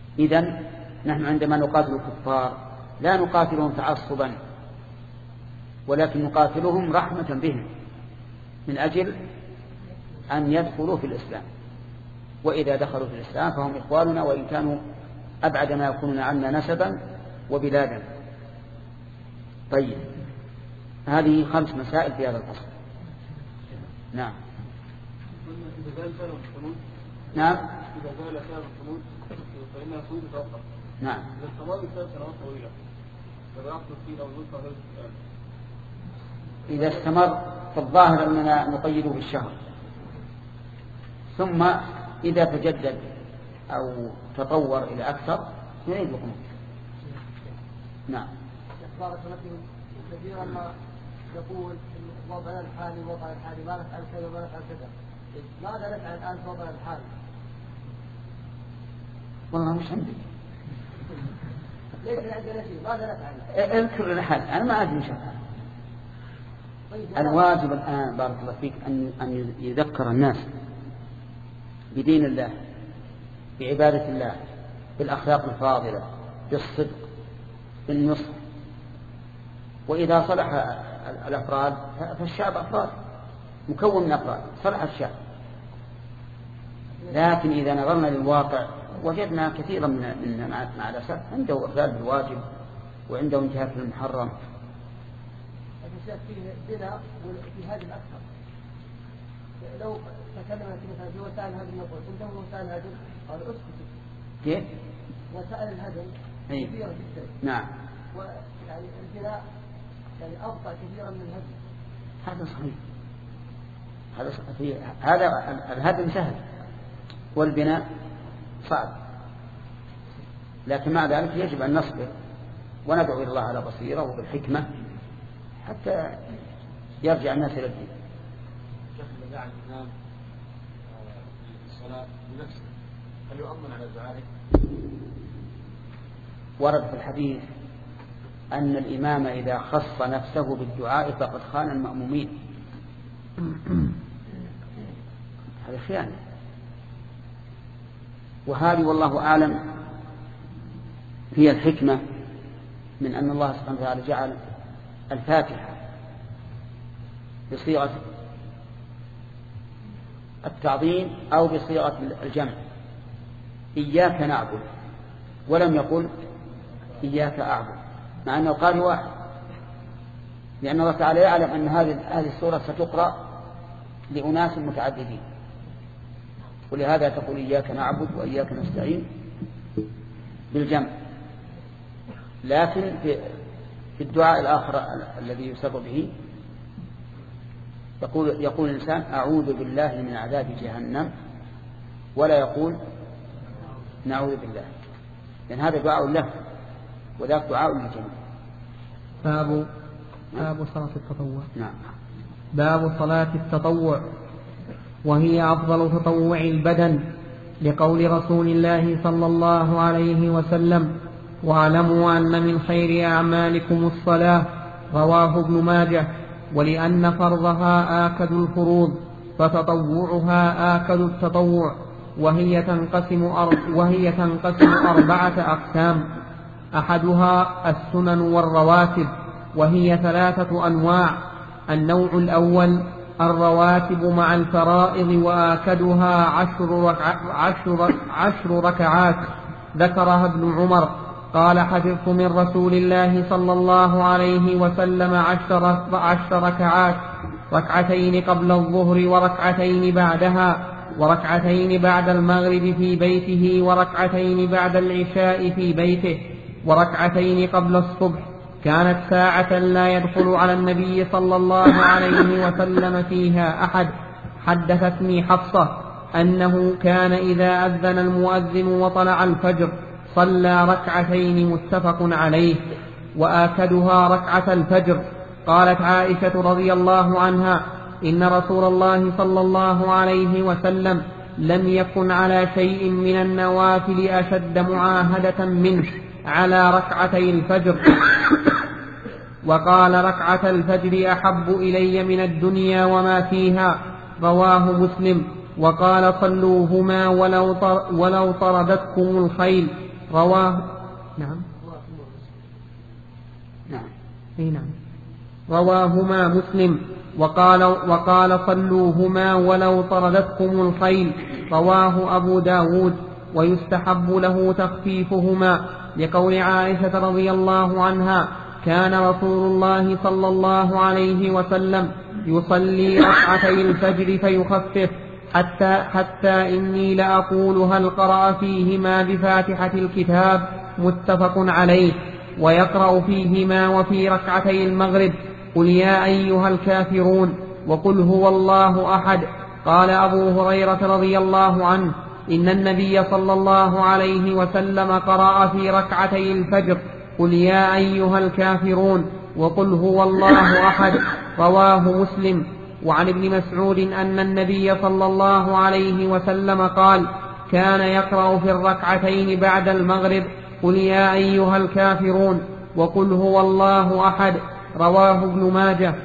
إذن نحن عندما نقاتل الكفار لا نقاتلهم تعصبا ولكن نقاتلهم رحمة بهم من أجل أن يدخلوا في الإسلام، وإذا دخلوا في الإسلام فهم إخواننا وإن كانوا أبعد ما يكونون عنا نسبا وبلادا. طيب، هذه خمس مسائل في هذا الفصل. نعم. نعم. إذا زال سبب الخلود فإنها خلود توقف. نعم. إذا استمر ثلاث سنوات طويلة فلا يحصل فيه أو يوسع هذا السؤال. إذا استمر فالظاهر أننا نقيده بالشهر، ثم إذا تجدد أو تطور إلى أكثر نعيد القنوت. نعم. بارك الله فيكم. كثيرا ما يقول وضعنا الحالي وضع الحالي ما نفعل كذا وما نفعل كذا. ماذا نفعل الآن في وضعنا الحالي؟ والله مش عندي. ليس عندنا شيء، ماذا نفعل؟ اذكر الحال، أنا ما أدري مش أفعل. الواجب الآن بارك الله فيك أن أن يذكر الناس بدين الله، بعبادة الله، بالأخلاق الفاضلة، بالصدق، بالنصح. وإذا صلح الأفراد فالشعب أفراد مكون من أفراد، صلح الشعب. لكن إذا نظرنا للواقع وجدنا كثيرا من مع الأسف عنده إخلال بالواجب وعنده انتهاك للمحرم. الشيخ فيه بنا وفي هذه الأكثر. لو تكلمنا مثلا في وسائل الهدم نقول عنده وسائل الهدم قال اسكت. كيف؟ وسائل الهدم أي. كثيرة جدا. نعم. ويعني البناء يعني أبطأ كثيرا من الهدم. هذا صحيح. هذا صحيح. هذا الهدم سهل والبناء صعب، لكن مع ذلك يجب أن نصبر وندعو إلى الله على بصيرة وبالحكمة حتى يرجع الناس إلى الدين. شيخ إذا دعا الإمام في الصلاة بنفسه هل يؤمن على دعائه؟ ورد في الحديث أن الإمام إذا خص نفسه بالدعاء فقد خان المأمومين. هذا خيانة. وهذه والله أعلم هي الحكمة من أن الله سبحانه وتعالى جعل الفاتحة بصيغة التعظيم أو بصيغة الجمع، إياك نعبد، ولم يقل إياك أعبد، مع أنه قال واحد، لأن الله تعالى يعلم أن هذه هذه السورة ستقرأ لأناس متعددين، ولهذا تقول إياك نعبد وإياك نستعين بالجمع. لكن في الدعاء الآخر الذي يسر به يقول يقول الإنسان أعوذ بالله من عذاب جهنم، ولا يقول نعوذ بالله، لأن هذا دعاء له وذاك دعاء للجميع. باب باب صلاة التطوع. نعم. باب صلاة التطوع، وهي أفضل تطوع البدن، لقول رسول الله صلى الله عليه وسلم: واعلموا أن من خير أعمالكم الصلاة، رواه ابن ماجه. ولأن فرضها آكد الفروض فتطوعها آكد التطوع، وهي تنقسم وهي تنقسم أربعة أقسام: أحدها السنن والرواتب، وهي ثلاثة أنواع. النوع الأول الرواتب مع الفرائض، وآكدها عشر, ركع عشر, عشر ركعات، ذكرها ابن عمر قال: حفظت من رسول الله صلى الله عليه وسلم عشر, عشر ركعات، ركعتين قبل الظهر وركعتين بعدها، وركعتين بعد المغرب في بيته، وركعتين بعد العشاء في بيته، وركعتين قبل الصبح. كانت ساعة لا يدخل على النبي صلى الله عليه وسلم فيها أحد. حدثتني حفصة أنه كان إذا أذن المؤذن وطلع الفجر صلى ركعتين، متفق عليه. وآكدها ركعة الفجر. قالت عائشة رضي الله عنها: إن رسول الله صلى الله عليه وسلم لم يكن على شيء من النوافل أشد معاهدة منه على ركعتي الفجر. وقال: ركعة الفجر أحب إلي من الدنيا وما فيها، رواه مسلم. وقال: صلوهما ولو, طر ولو طردتكم الخيل، رواه. نعم. نعم. اي نعم. رواهما مسلم. وقال, وقال صلوهما ولو طردتكم الخيل، رواه أبو داود. ويستحب له تخفيفهما لقول عائشة رضي الله عنها: كان رسول الله صلى الله عليه وسلم يصلي ركعتي الفجر فيخفف حتى, حتى إني لأقول هل قرأ فيهما بفاتحة الكتاب، متفق عليه. ويقرأ فيهما وفي ركعتي المغرب قل يا أيها الكافرون وقل هو الله أحد. قال أبو هريرة رضي الله عنه: إن النبي صلى الله عليه وسلم قرأ في ركعتي الفجر قل يا أيها الكافرون وقل هو الله أحد، رواه مسلم. وعن ابن مسعود أن النبي صلى الله عليه وسلم قال: كان يقرأ في الركعتين بعد المغرب قل يا أيها الكافرون وقل هو الله أحد، رواه ابن ماجه.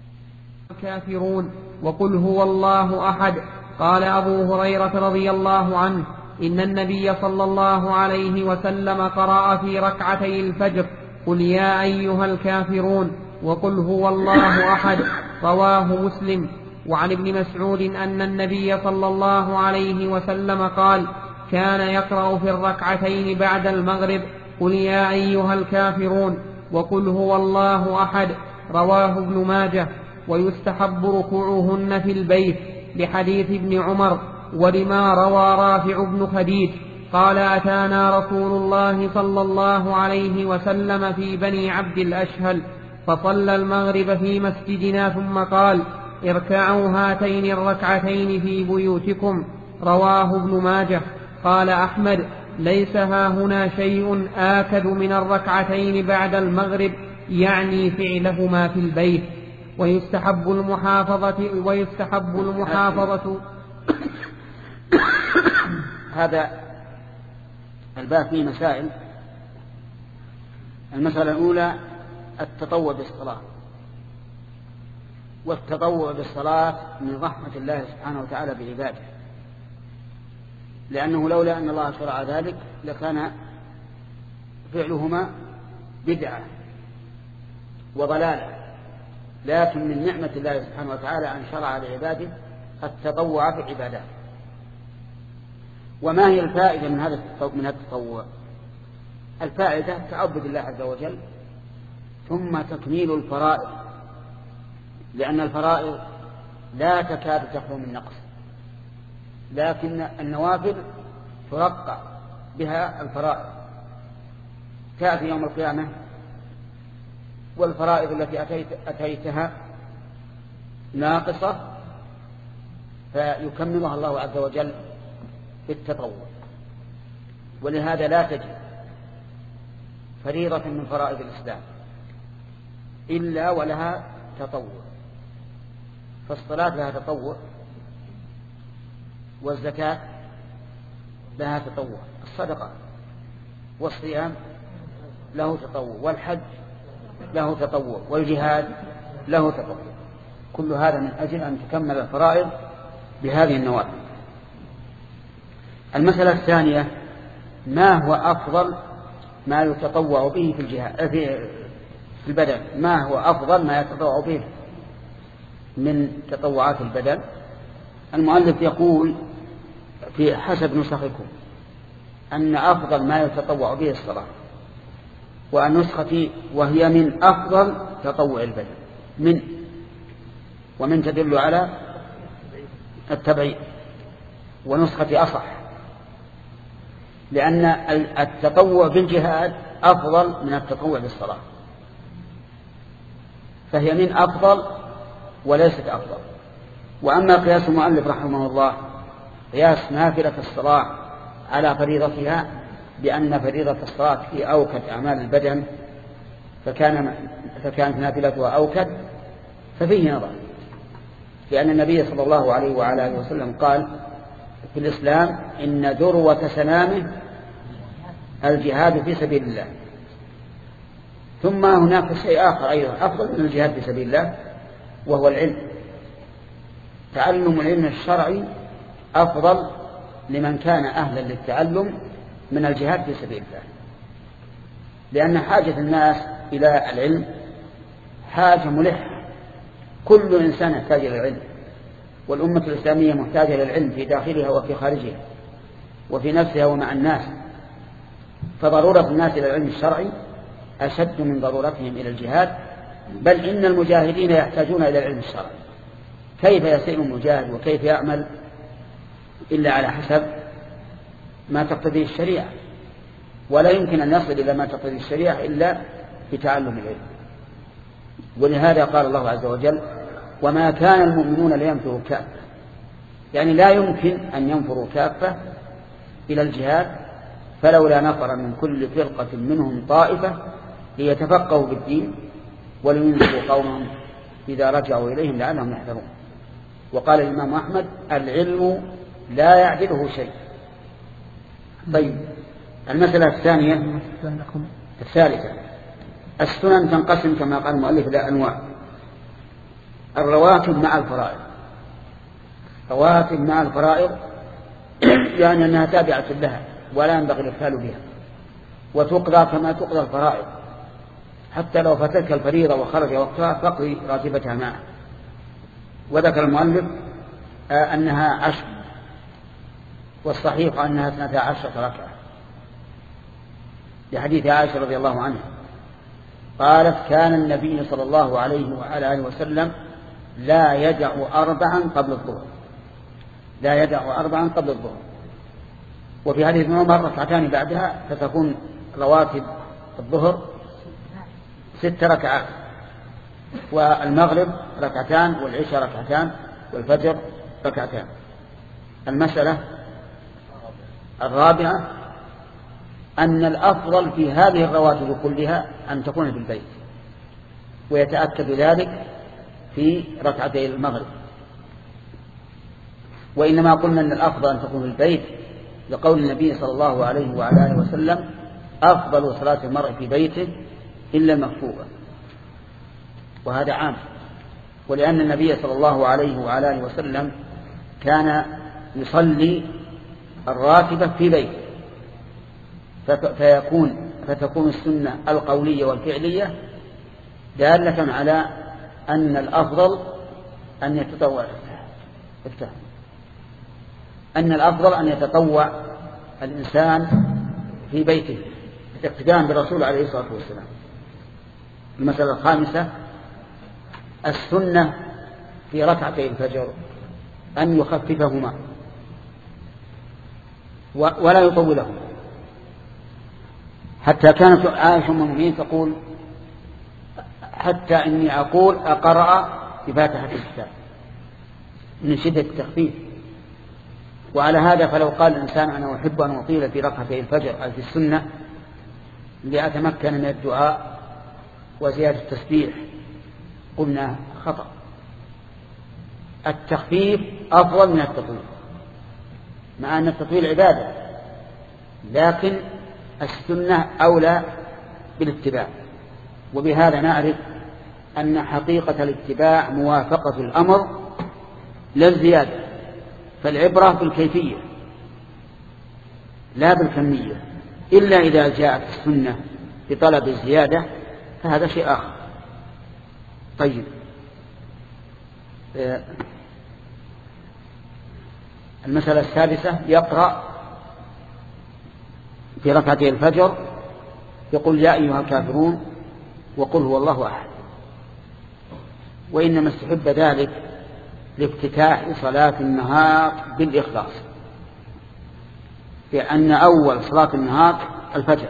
الكافرون وقل هو الله أحد. قال أبو هريرة رضي الله عنه: إن النبي صلى الله عليه وسلم قرأ في ركعتي الفجر قل يا أيها الكافرون وقل هو الله أحد، رواه مسلم. وعن ابن مسعود أن النبي صلى الله عليه وسلم قال: كان يقرأ في الركعتين بعد المغرب قل يا أيها الكافرون وقل هو الله أحد، رواه ابن ماجه. ويستحب ركوعهن في البيت لحديث ابن عمر. ولما روى رافع بن خديج قال: أتانا رسول الله صلى الله عليه وسلم في بني عبد الأشهل فصلى المغرب في مسجدنا ثم قال: اركعوا هاتين الركعتين في بيوتكم، رواه ابن ماجه. قال أحمد: ليس هاهنا شيء آكد من الركعتين بعد المغرب، يعني فعلهما في البيت. ويستحب المحافظة ويستحب المحافظة هذا الباب فيه مسائل. المسألة الأولى: التطوع بالصلاة. والتطوع بالصلاة من رحمة الله سبحانه وتعالى بعباده، لأنه لولا أن الله شرع ذلك لكان فعلهما بدعة وضلالة، لكن من نعمة الله سبحانه وتعالى أن شرع لعباده التطوع في عبادات. وما هي الفائدة من هذا من التطوع؟ الفائدة تعبد الله عز وجل، ثم تكميل الفرائض، لأن الفرائض لا تكاد تخلو من نقص، لكن النوافل ترقى بها الفرائض. تأتي يوم القيامة والفرائض التي أتيت أتيتها ناقصة فيكملها الله عز وجل بالتطوع. ولهذا لا تجد فريضة من فرائض الإسلام إلا ولها تطوع. فالصلاة لها تطوع، والزكاة لها تطوع، الصدقة والصيام له تطوع، والحج له تطوع، والجهاد له تطوع. كل هذا من أجل أن تكمل الفرائض بهذه النوافل. المسألة الثانية: ما هو أفضل ما يتطوع به في الجهاد في البدن؟ ما هو أفضل ما يتطوع به من تطوعات البدن؟ المؤلف يقول في حسب نسختكم أن أفضل ما يتطوع به الصلاة، والنسخة وهي من أفضل تطوع البدن. من ومن تدل على التبعيد، ونسخة أصح، لأن التطوع بالجهاد أفضل من التطوع بالصلاة، فهي من أفضل وليست أفضل. وأما قياس المؤلف رحمه الله قياس نافلة الصلاة على فريضتها بأن فريضة الصلاة في أوكد أعمال البدن فكان فكانت نافلتها أوكد، ففيه نظر، لأن النبي صلى الله عليه وعلى آله وسلم قال في الإسلام: إن ذروة سنامه الجهاد في سبيل الله. ثم هناك شيء آخر أيضا أفضل من الجهاد في سبيل الله، وهو العلم. تعلم العلم الشرعي أفضل لمن كان أهلا للتعلم من الجهاد في سبيل الله، لأن حاجة الناس إلى العلم حاجة ملحة. كل إنسان يحتاج إلى العلم، والأمة الإسلامية محتاجة إلى العلم في داخلها وفي خارجها وفي نفسها ومع الناس. فضرورة الناس إلى العلم الشرعي أشد من ضرورتهم إلى الجهاد، بل إن المجاهدين يحتاجون إلى العلم الشرعي. كيف يسير المجاهد وكيف يعمل إلا على حسب ما تقتضيه الشريعة، ولا يمكن أن يصل إلى ما تقتضيه الشريعة إلا بتعلم العلم. ولهذا قال الله عز وجل: وما كان المؤمنون لينفروا كافة، يعني لا يمكن أن ينفروا كافة إلى الجهاد، فلولا نفر من كل فرقة منهم طائفة ليتفقهوا بالدين ولينذروا قومهم إذا رجعوا إليهم لعلهم يحذرون. وقال الإمام أحمد: العلم لا يعدله شيء. طيب، المسألة الثانية الثالثة: السنن تنقسم كما قال المؤلف إلى أنواع: الرواتب مع الفرائض. رواتب مع الفرائض يعني أنها تابعة لها ولا ينبغي الإغفال بها، وتقضى كما تقضى الفرائض، حتى لو فاتتك الفريضة وخرج وقتها فاقضي راتبتها معه. وذكر المؤلف أنها عشر، والصحيح أنها اثنتا عشرة ركعة، لحديث عائشة رضي الله عنها قالت: كان النبي صلى الله عليه وعلى آله وسلم لا يدع أربعا قبل الظهر، لا يدع أربعا قبل الظهر. وفي حديث عمر: ركعتان بعدها، فتكون رواتب الظهر ست ركعات، والمغرب ركعتان، والعشاء ركعتان، والفجر ركعتان. المسألة الرابعة: أن الأفضل في هذه الرواتب كلها أن تكون في البيت، ويتأكد ذلك في ركعتي المغرب. وإنما قلنا أن الأفضل أن تكون في البيت لقول النبي صلى الله عليه وعلى آله وسلم: أفضل صلاة المرء في بيته إلا المكتوبة. وهذا عام، ولأن النبي صلى الله عليه وعلى آله وسلم كان يصلي الراتبة في بيته، فيكون فتكون السنة القولية والفعلية دالة على أن الأفضل أن يتطوع أن الأفضل أن يتطوع الإنسان في بيته اقتداء بالرسول عليه الصلاة والسلام. المسألة الخامسة: السنة في ركعتي الفجر أن يخففهما ولا يطولهما، حتى كانت عائشة أم المؤمنين تقول: حتى إني أقول أقرأ بفاتحة الكتاب من شدة التخفيف. وعلى هذا فلو قال الإنسان: أنا أحب أن أطيل في ركعتي الفجر أي في السنة لأتمكن من الدعاء وزيادة التسبيح، قلنا خطأ. التخفيف أفضل من التطويل، مع أن التطويل عبادة، لكن السنة أولى بالاتباع. وبهذا نعرف أن حقيقة الاتباع موافقة الأمر لا الزيادة، فالعبرة بالكيفية لا بالكمية، إلا إذا جاءت السنة بطلب الزيادة فهذا شيء آخر. طيب، المسألة السادسة: يقرأ في ركعتي الفجر يقول: يا أيها الكافرون وقل هو الله أحد. وإنما استحب ذلك لافتتاح صلاة النهار بالإخلاص، لأن أول صلاة النهار الفجر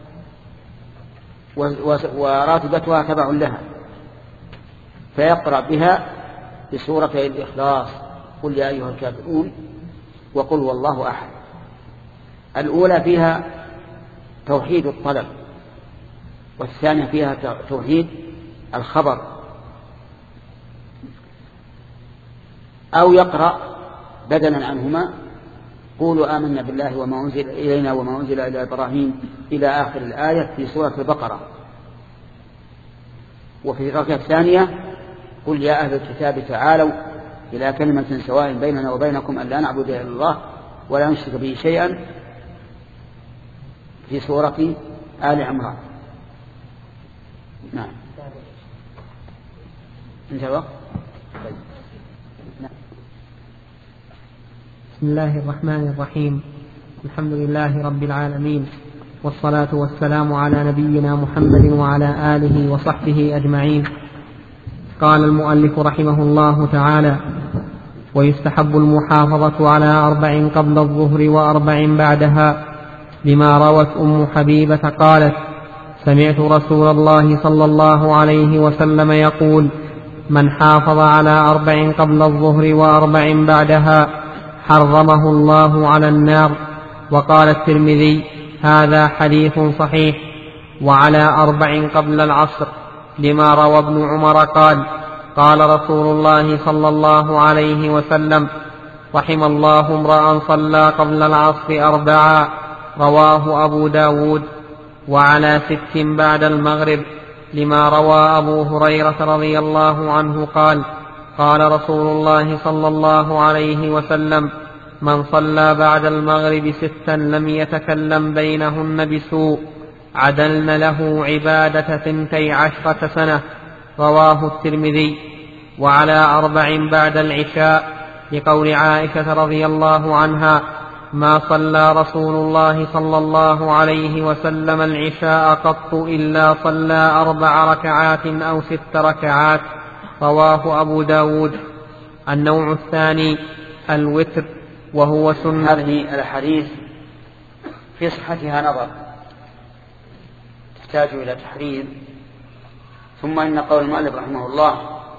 وراتبتها تبع لها، فيقرأ بها بسورة الإخلاص: قل يا أيها الكافرون وقل هو الله أحد. الأولى فيها توحيد الطلب، والثانية فيها توحيد الخبر. أو يقرأ بدلا عنهما: قولوا آمنا بالله وما أنزل إلينا وما أنزل إلى إبراهيم إلى آخر الآية في سورة البقرة. وفي الركعة الثانية: قل يا أهل الكتاب تعالوا إلى كلمة سواء بيننا وبينكم أن لا نعبد إلا الله ولا نشرك به شيئا في سورة آل عمران. نعم. انتهى الوقت. طيب. بسم الله الرحمن الرحيم. الحمد لله رب العالمين، والصلاة والسلام على نبينا محمد وعلى آله وصحبه أجمعين. قال المؤلف رحمه الله تعالى: ويستحب المحافظة على أربع قبل الظهر وأربع بعدها، لما روت أم حبيبة قالت: سمعت رسول الله صلى الله عليه وسلم يقول: من حافظ على أربع قبل الظهر وأربع بعدها حرمه الله على النار. وقال الترمذي: هذا حديث صحيح. وعلى أربع قبل العصر، لما روى ابن عمر قال: قال رسول الله صلى الله عليه وسلم: رحم الله امرأ صلى قبل العصر أربعا. رواه أبو داود. وعلى ست بعد المغرب، لما روى أبو هريرة رضي الله عنه قال: قال رسول الله صلى الله عليه وسلم: من صلى بعد المغرب ستا لم يتكلم بينهن بسوء عدلن له عبادة ثنتي عشرة سنة. رواه الترمذي. وعلى أربع بعد العشاء، لقول عائشة رضي الله عنها: ما صلى رسول الله صلى الله عليه وسلم العشاء قط إلا صلى أربع ركعات أو ست ركعات. رواه أبو داود. النوع الثاني الوتر، وهو سنة. هذه الأحاديث في صحتها نظر تحتاج إلى تحرير. ثم إن قول المؤلف رحمه الله: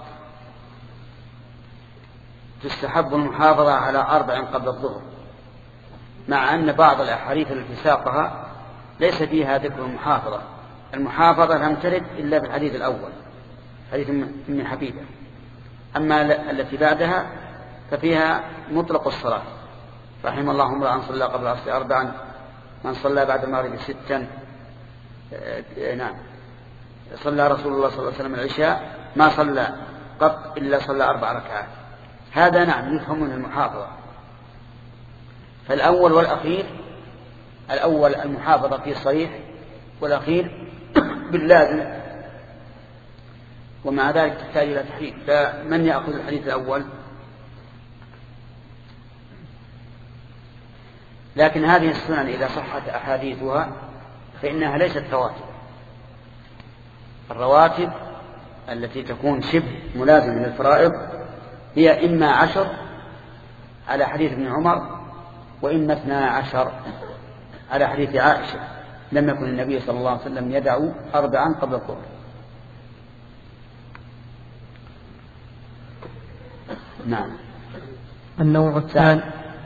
تستحب المحافظة على أربع قبل الظهر، مع أن بعض الأحاديث التي ساقها ليس فيها ذكر المحافظة. المحافظة لم ترد إلا في الحديث الأول، حديث من حبيبة. أما التي بعدها ففيها مطلق الصلاة: رحم الله امرأ صلى قبل العصر أربعا، من صلى بعد المغرب ستا. نعم، صلى رسول الله صلى الله عليه وسلم العشاء ما صلى قط إلا صلى أربع ركعات. هذا نعم يفهم من المحافظة. فالأول والأخير، الأول المحافظة في صريح، والأخير باللازم، ومع ذلك تحتاج إلى تحريف. فمن يأخذ الحديث الأول؟ لكن هذه السنن إذا صحت أحاديثها فإنها ليست رواتب. الرواتب التي تكون شبه ملازمة للفرائض هي إما عشر على حديث ابن عمر، وإما اثنى عشر على حديث عائشة: لم يكن النبي صلى الله عليه وسلم يدعو أربعا قبل الظهر. نعم. النوع الثاني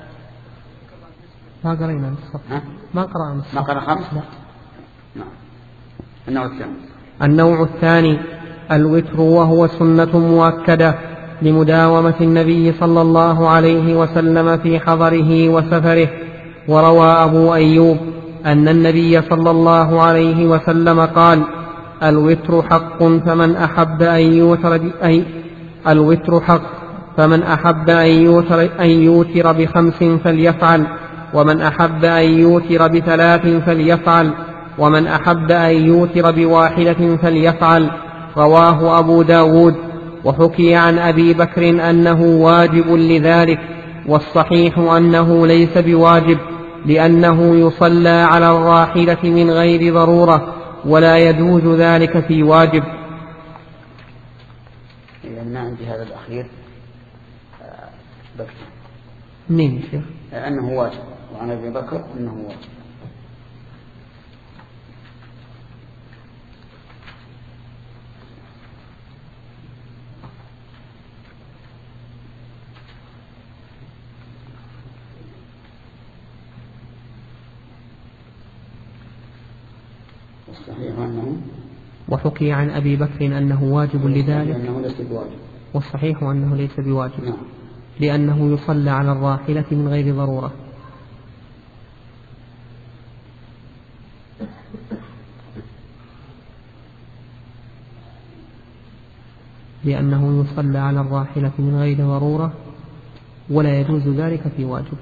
ما قرأنا الصف. ما قرأنا الصف. ما قرأ خمس. نعم. النوع الثاني النوع الثاني الوتر، وهو سنة مؤكدة لمداومة النبي صلى الله عليه وسلم في حضره وسفره. وروى أبو أيوب أن النبي صلى الله عليه وسلم قال: الوتر حق، فمن أحب أن يوتر أي الوتر حق فمن أحب أن يوتر, أن يوتر بخمس فليفعل، ومن أحب أن يوتر بثلاث فليفعل، ومن أحب أن يوتر بواحدة فليفعل. رواه أبو داود. وحكي عن أبي بكر أنه واجب لذلك، والصحيح أنه ليس بواجب، لأنه يصلى على الراحلة من غير ضرورة، ولا يجوز ذلك في واجب. يعني ما عندي هذا الأخير بكر منين شيخ؟ أنه واجب، وعن أبي بكر أنه واجب. وحكي عن أبي بكر أنه واجب لذلك، بواجب. والصحيح أنه ليس بواجب. نعم. لأنه يصلى على الراحلة من غير ضرورة. لأنه يصلى على الراحلة من غير ضرورة، ولا يجوز ذلك في واجب.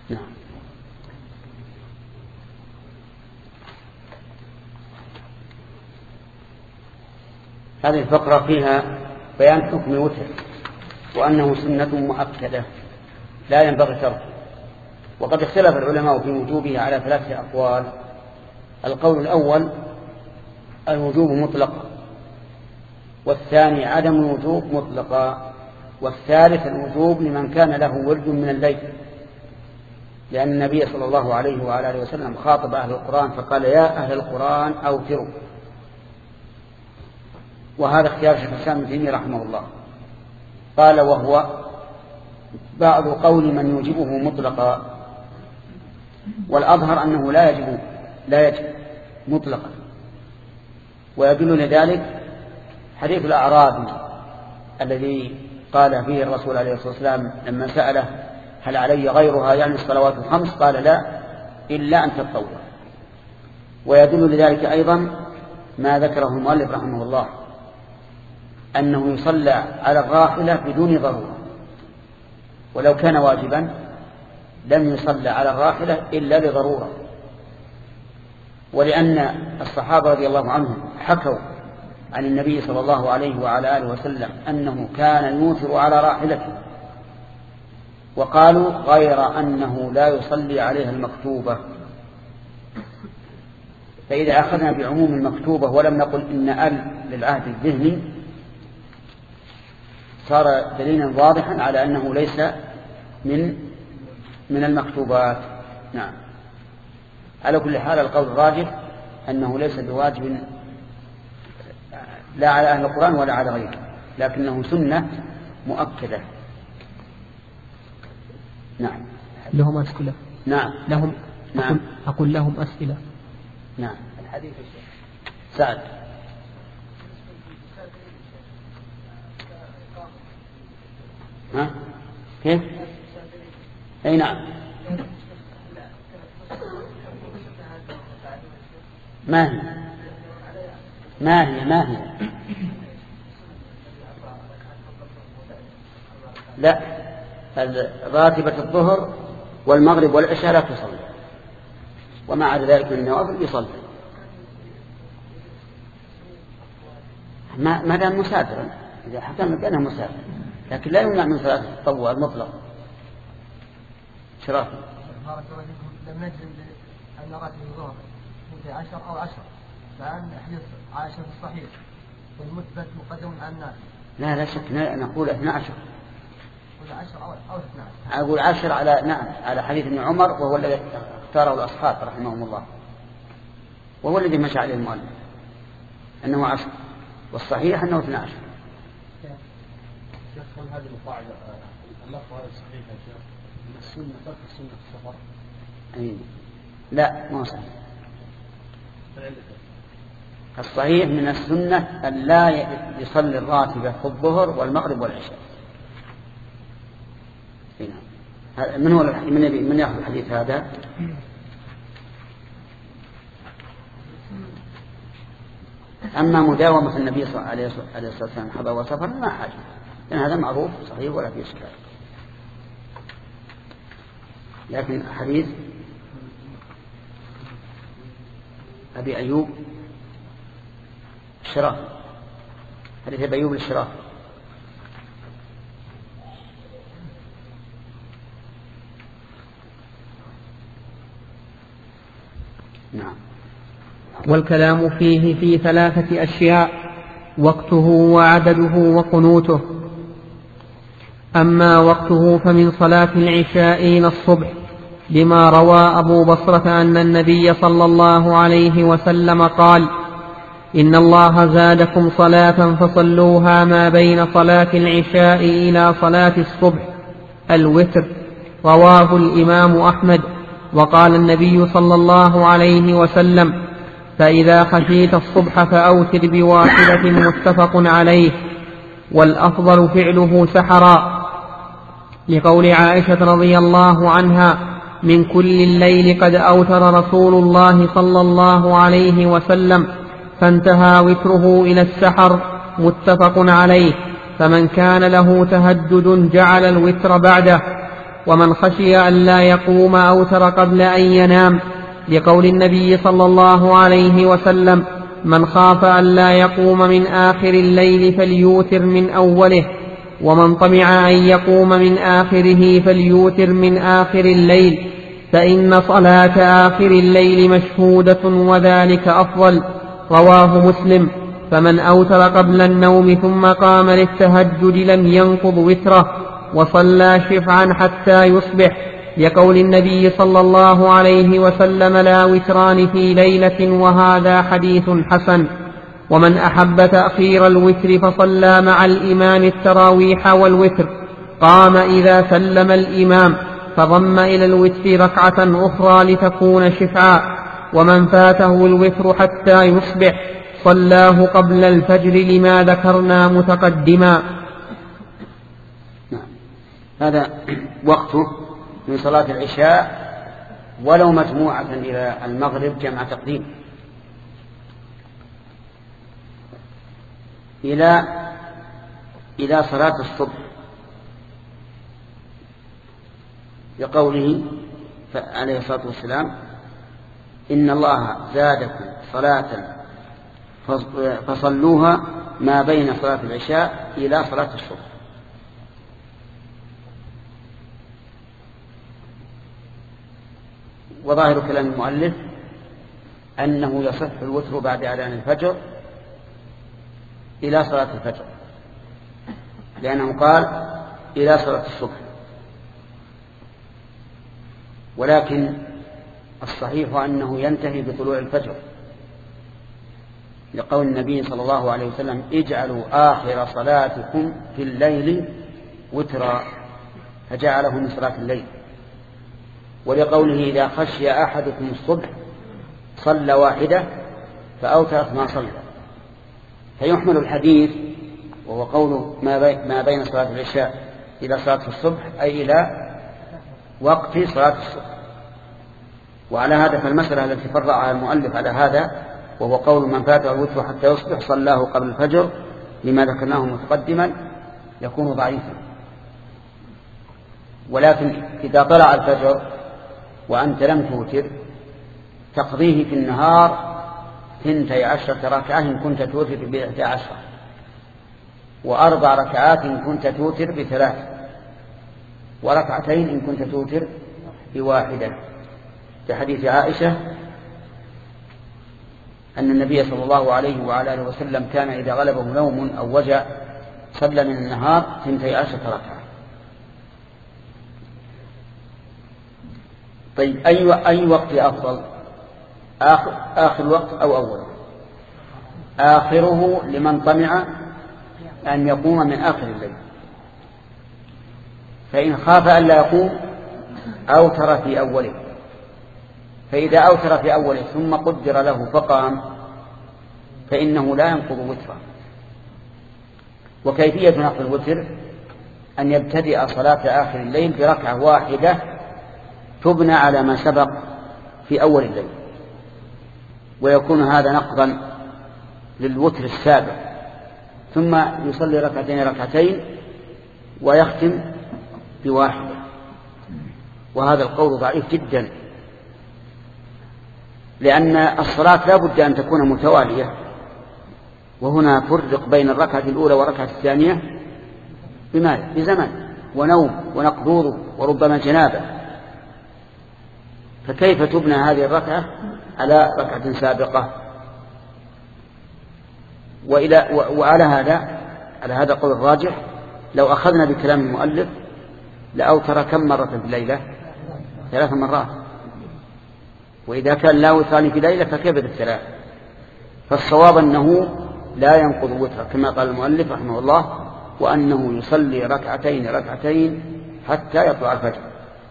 نعم. هذه الفقرة فيها بيان حكم الوتر وأنه سنة مؤكدة لا ينبغي تركه. وقد اختلف العلماء في وجوبه على ثلاثة أقوال. القول الأول الوجوب مطلقا، والثاني عدم الوجوب مطلقا، والثالث الوجوب لمن كان له ورد من الليل، لأن النبي صلى الله عليه وعلى آله وسلم خاطب أهل القرآن فقال يا أهل القرآن أوتروا. وهذا اختيار شيخ الإسلام ابن تيمية رحمه الله. قال وهو بعض قول من يوجبه مطلقا، والأظهر أنه لا يجب لا يجب مطلقا. ويدل لذلك حديث الأعرابي الذي قال فيه الرسول عليه الصلاة والسلام لما سأله هل علي غيرها يعني الصلوات الخمس، قال لا إلا أن تتطوع. ويدل لذلك أيضا ما ذكره المؤلف رحمه الله أنه يصلى على الراحلة بدون ضرورة، ولو كان واجبا لم يصلى على الراحلة إلا لضرورة. ولأن الصحابة رضي الله عنهم حكوا عن النبي صلى الله عليه وعلى آله وسلم أنه كان يوتر على راحلته، وقالوا غير أنه لا يصلي عليها المكتوبة. فإذا أخذنا بعموم المكتوبة ولم نقل إن أل للعهد الذهني صار دليلا واضحا على أنه ليس من من المكتوبات. نعم. على كل حال القول الراجح أنه ليس بواجب لا على أهل القرآن ولا على غيره، لكنه سنة مؤكدة. نعم. لهم أسئلة. نعم. لهم. نعم. أقول, أقول لهم أسئلة. نعم. الحديث سعد. ها؟ كيف؟ أي نعم. ما هي؟ ما هي؟ ما هي؟ لا، راتبة الظهر والمغرب والعشاء لا تصلي، وما عدا ذلك من النوافل يصلي ما دام مسافرا. إذا حكم بأنه مسافر لكن لا يمنع من صلاة التطوع المطلق. شرف. لم نجد أن راتب الظهر مدة عشر أو عشر، فأن حديث عائشة في الصحيح والمثبت مقدم على الناس. لا لا شك، نقول اثنا عشر. عشر أو أو اثنا عشر. أقول عشر على نعم على حديث ابن عمر، وهو الذي اختاره الأصحاب رحمهم الله، وهو الذي مشى عليه المؤلف أنه عشر، والصحيح أنه اثنا عشر. شيخ هذه القاعدة اللفظ هذا صحيح يا شيخ من السنة ترك السنة في السفر؟ أي لا ما صحيح. الصحيح من السنة أن لا يصلي الراتبة في الظهر والمغرب والعشاء. من هو من من يأخذ الحديث هذا؟ أما مداومة النبي صلى الله عليه وسلم حضر وسفر ما حاجة، لأن هذا معروف صحيح ولا فيه إشكال. لكن حديث أبي أيوب الشراف، حديث أبي أيوب الشراف. نعم. والكلام فيه في ثلاثة أشياء: وقته وعدده وقنوته. أما وقته فمن صلاة العشاء إلى الصبح، لما روى أبو بصرة أن النبي صلى الله عليه وسلم قال: إن الله زادكم صلاة فصلوها ما بين صلاة العشاء إلى صلاة الصبح، الوتر. رواه الإمام أحمد. وقال النبي صلى الله عليه وسلم: فإذا خشيت الصبح فأوتر بواحدة، متفق عليه. والأفضل فعله سحرا، لقول عائشة رضي الله عنها: من كل الليل قد أوتر رسول الله صلى الله عليه وسلم، فانتهى وتره إلى السحر، متفق عليه. فمن كان له تهجد جعل الوتر بعده. ومن خشي أن لا يقوم أوتر قبل أن ينام، لقول النبي صلى الله عليه وسلم: من خاف أن لا يقوم من آخر الليل فليوتر من أوله، ومن طمع أن يقوم من آخره فليوتر من آخر الليل، فإن صلاة آخر الليل مشهودة وذلك أفضل. رواه مسلم. فمن أوتر قبل النوم ثم قام للتهجد لم ينقض وتره، وصلى شفعا حتى يصبح، لقول النبي صلى الله عليه وسلم: لا وتران في ليلة، وهذا حديث حسن. ومن أحب تأخير الوتر فصلى مع الإمام التراويح والوتر، قام إذا سلم الإمام فضم إلى الوتر ركعة أخرى لتكون شفعا. ومن فاته الوتر حتى يصبح صلاه قبل الفجر لما ذكرنا متقدما. هذا وقته من صلاة العشاء ولو مجموعة إلى المغرب جمع تقديم، إلى إلى صلاة الصبح، لقوله عليه الصلاة والسلام: إن الله زادكم صلاة فصلوها ما بين صلاة العشاء إلى صلاة الصبح. وظاهر كلام المؤلف أنه يصح الوتر بعد أذان الفجر إلى صلاة الفجر، لأنه قال إلى صلاة الصبح. ولكن الصحيح أنه ينتهي بطلوع الفجر، لقول النبي صلى الله عليه وسلم: اجعلوا آخر صلاتكم في الليل وترا، فجعله من صلاة الليل. ولقوله: إذا خشي أحدكم الصبح صلى واحدة فأوترت ما صلى. فيحمل الحديث وهو قول ما بين صلاة العشاء إلى صلاة الصبح أي إلى وقت صلاة الصبح. وعلى هذا فالمسألة التي فرعها المؤلف على هذا وهو قول من فاته الوتر حتى يصبح صلاه قبل الفجر لما ذكرناه متقدما يكون ضعيفا. ولكن إذا طلع الفجر وأنت لم توتر تقضيه في النهار ثنتي عشرة ركعة إن كنت توتر بإحدى عشرة، وأربع ركعات إن كنت توتر بثلاث، وركعتين إن كنت توتر بواحدة، في حديث عائشة أن النبي صلى الله عليه وعلى آله وسلم كان إذا غلبه نوم أو وجع صلى من النهار ثنتي عشرة ركعة. طيب أي أي وقت أفضل؟ آخر آخر وقت أو أول؟ آخره لمن طمع أن يقوم من آخر الليل، فإن خاف أن لا يقوم أوتر في أوله، فإذا أوتر في أوله ثم قدر له فقام فإنه لا ينقض وترا. وكيفية نقض الوتر أن يبتدئ صلاة آخر الليل بركعة واحدة تبنى على ما سبق في أول الليل، ويكون هذا نقضا للوتر السابق، ثم يصلي ركعتين ركعتين ويختم بواحدة. وهذا القول ضعيف جدا، لأن الصلاة لا بد أن تكون متوالية، وهنا فرق بين الركعة الأولى والركعة الثانية بماذا؟ بزمن ونوم ونقضوض وربما جنابة، فكيف تبنى هذه الركعة على ركعة سابقة؟ وإلى وعلى هذا على هذا قول الراجح لو أخذنا بكلام المؤلف لأوتر كم مرة في الليلة؟ ثلاث مرات. وإذا كان لا وتران في ليلة فكيف بالثلاث؟ فالصواب أنه لا ينقض وتر كما قال المؤلف رحمه الله، وأنه يصلي ركعتين ركعتين حتى يطلع الفجر.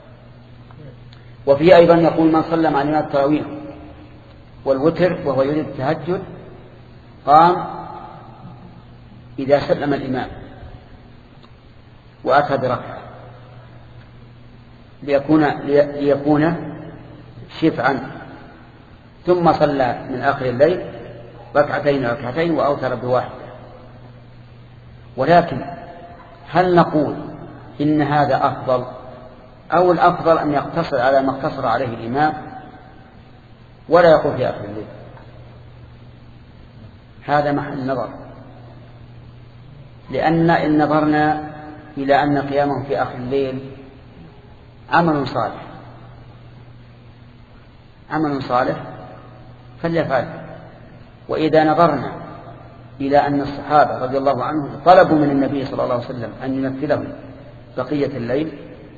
وفي أيضا يقول من صلى مع الإمام التراويح والوتر وهو يريد التهجد قام إذا سلم الإمام وأتى بركعة ليكون, ليكون شفعا، ثم صلى من آخر الليل ركعتين ركعتين وأوتر بواحدة. ولكن هل نقول إن هذا أفضل أو الأفضل أن يقتصر على ما اقتصر عليه الإمام ولا يقول في آخر الليل. هذا محل نظر، لأن إن نظرنا إلى أن قيامه في آخر الليل عمل صالح عمل صالح فليفعل. وإذا نظرنا إلى أن الصحابة رضي الله عنهم طلبوا من النبي صلى الله عليه وسلم أن يمثلهم بقية الليل،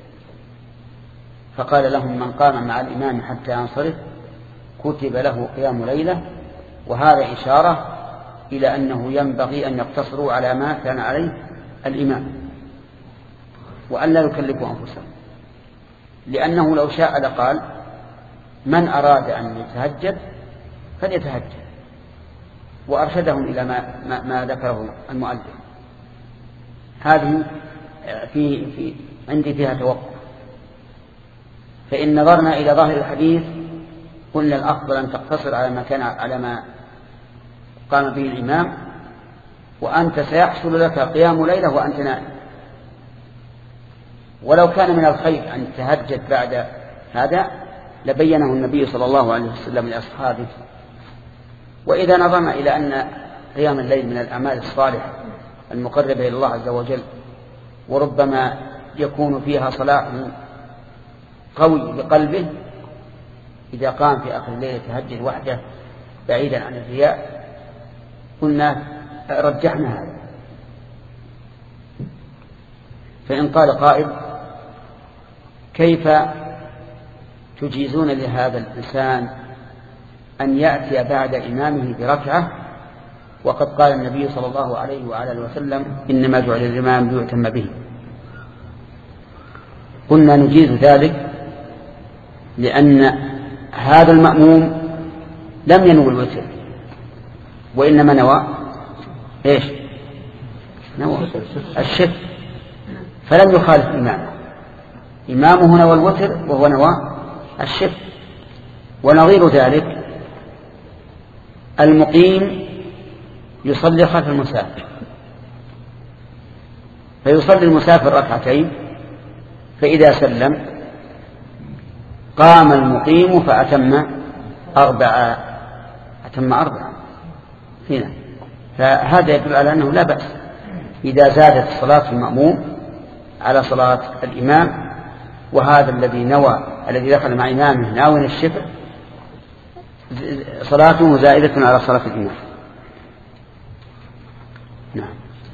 فقال لهم من قام مع الإمام حتى ينصرف كتب له قيام ليلة، وهذا إشارة إلى أنه ينبغي أن يقتصروا على ما كان عليه الإمام وأن لا يكلفوا أنفسهم، لأنه لو شاء لقال من أراد أن يتهجد فليتهجد، وأرشدهم إلى ما, ما, ما ذكره المؤلف. هذه في, في عندي فيها توقف. فإن نظرنا إلى ظاهر الحديث قلنا الأفضل أن تقتصر على ما كان على ما قام به الإمام، وأنت سيحصل لك قيام ليلة وأنت نائم. ولو كان من الخير أن تهجد بعد هذا لبينه النبي صلى الله عليه وسلم لأصحابه. وإذا نظرنا إلى أن قيام الليل من الأعمال الصالحة المقربة إلى الله عز وجل، وربما يكون فيها صلاح قوي بقلبه إذا قام في آخر الليل يتهجد وحده بعيدا عن الرياء، قلنا رجحنا هذا. فإن قال قائل كيف تجيزون لهذا الإنسان أن يأتي بعد إمامه بركعة وقد قال النبي صلى الله عليه وعلى وسلم إنما جعل الإمام ليؤتم به؟ قلنا نجيز ذلك لأن هذا المأموم لم ينوي الوتر، وإنما نوى إيش؟ نوى الشك، فلم يخالف إمامه. إمامه نوى الوتر وهو نوى الشك. ونظير ذلك المقيم يصلي خلف المسافر، فيصلي المسافر ركعتين، فإذا سلم قام المقيم فأتم أربعة أتم أربعة هنا. فهذا يدل على أنه لا بأس إذا زادت صلاة المأموم على صلاة الإمام، وهذا الذي نوى الذي دخل مع إمامه ناوي الشفع صلاته زائدة على صلاة الإمام. نعم.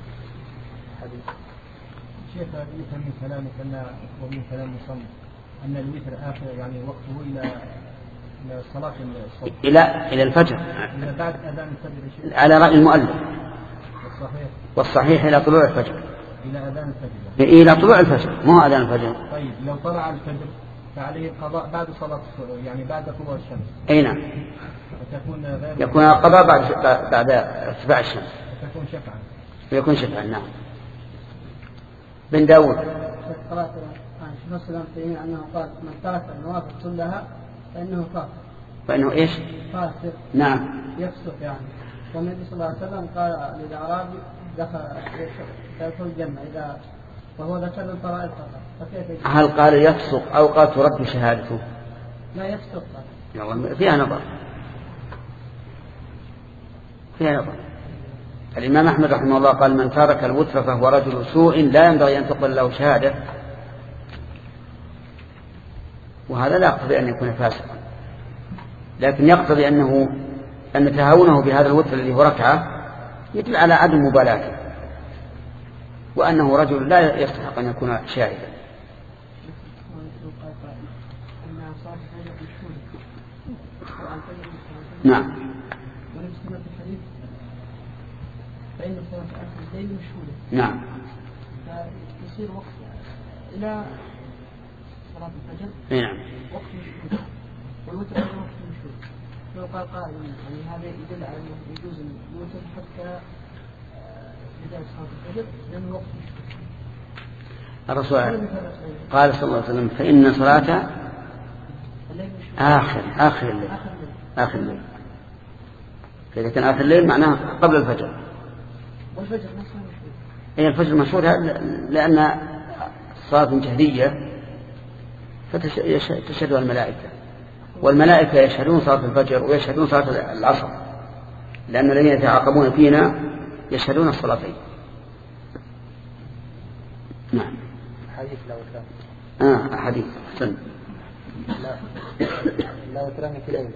شيخ يفهم من كلامك أن ومن كلام المصنف أن الوتر آخر يعني وقته إلى إلى صلاة الصبح إلى إلى الفجر إلى بعد أذان الفجر على رأي المؤلف، والصحيح والصحيح إلى طلوع الفجر، إلى أذان الفجر إلى طلوع الفجر مو أذان الفجر. طيب لو طلع الفجر فعليه القضاء بعد صلاة يعني بعد طلوع الشمس. أي نعم. فتكون غير يكون القضاء بعد بعد ارتفاع الشمس. فتكون شفعا. ويكون شفعا. نعم. بن داود. قرأت عن شيخ الإسلام تيمية أنه قال من ترك النوافل كلها فإنه كافر. فإنه إيش؟ فاسق. نعم. يفسق يعني. والنبي صلى الله عليه وسلم قال للأعرابي دخل يدخل الجنة إذا وهو ذكر الفرائض فقط. فكيف؟ هل قال يفسق أو قال ترد شهادته؟ لا يفسق. والله فيها نظر. فيها نظر. الإمام أحمد رحمه الله قال من ترك الوتر فهو رجل سوء لا ينبغي أن تقبل له شهادة، وهذا لا يقتضي أن يكون فاسقا، لكن يقتضي أنه أن تهاونه بهذا الوتر الذي هو ركعة يدل على عدم مبالاته، وأنه رجل لا يستحق أن يكون شاهدا. نعم. فإن صلاة آخر الليل مشهودة. نعم. فيصير وقت إلى صلاة الفجر. نعم. وقت مشهود. والوتر غير وقت مشهود. لو قال قائل يعني هذا يدل على أنه يجوز الوتر حتى بداية صلاة الفجر لأنه وقت مشهود. الرسول قال صلى الله عليه وسلم فإن صلاة آخر آخر الليل آخر الليل. فإذا كان آخر الليل معناه قبل الفجر. والفجر نفسه مشهور. هي الفجر مشهور لأن صلاة جهرية فتشهدها الملائكة، والملائكة يشهدون صلاة الفجر ويشهدون صلاة العصر، لأن الذين يتعاقبون فينا يشهدون الصلاتين. نعم. حديث لا وتران. آه حديث حسن. لا لا وتران في ليلة.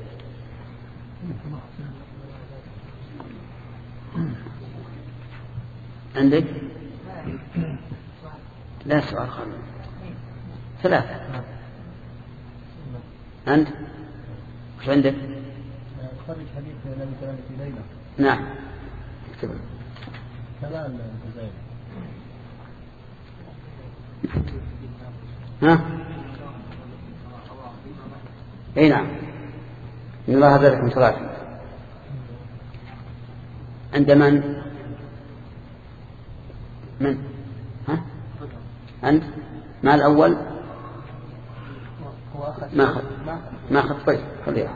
عندك؟ لا سؤال خالد. ثلاثة. أنت؟ وش عندك؟ خرج حديث لا وتران في ليلة. نعم. اكتبه. كلام الجزائري. ها؟ اي نعم. ان الله هدى لكم صلاة. عند من؟ من؟ ها؟ أنت؟ ما الأول؟ ما أخذ ما أخذ طيب خليها.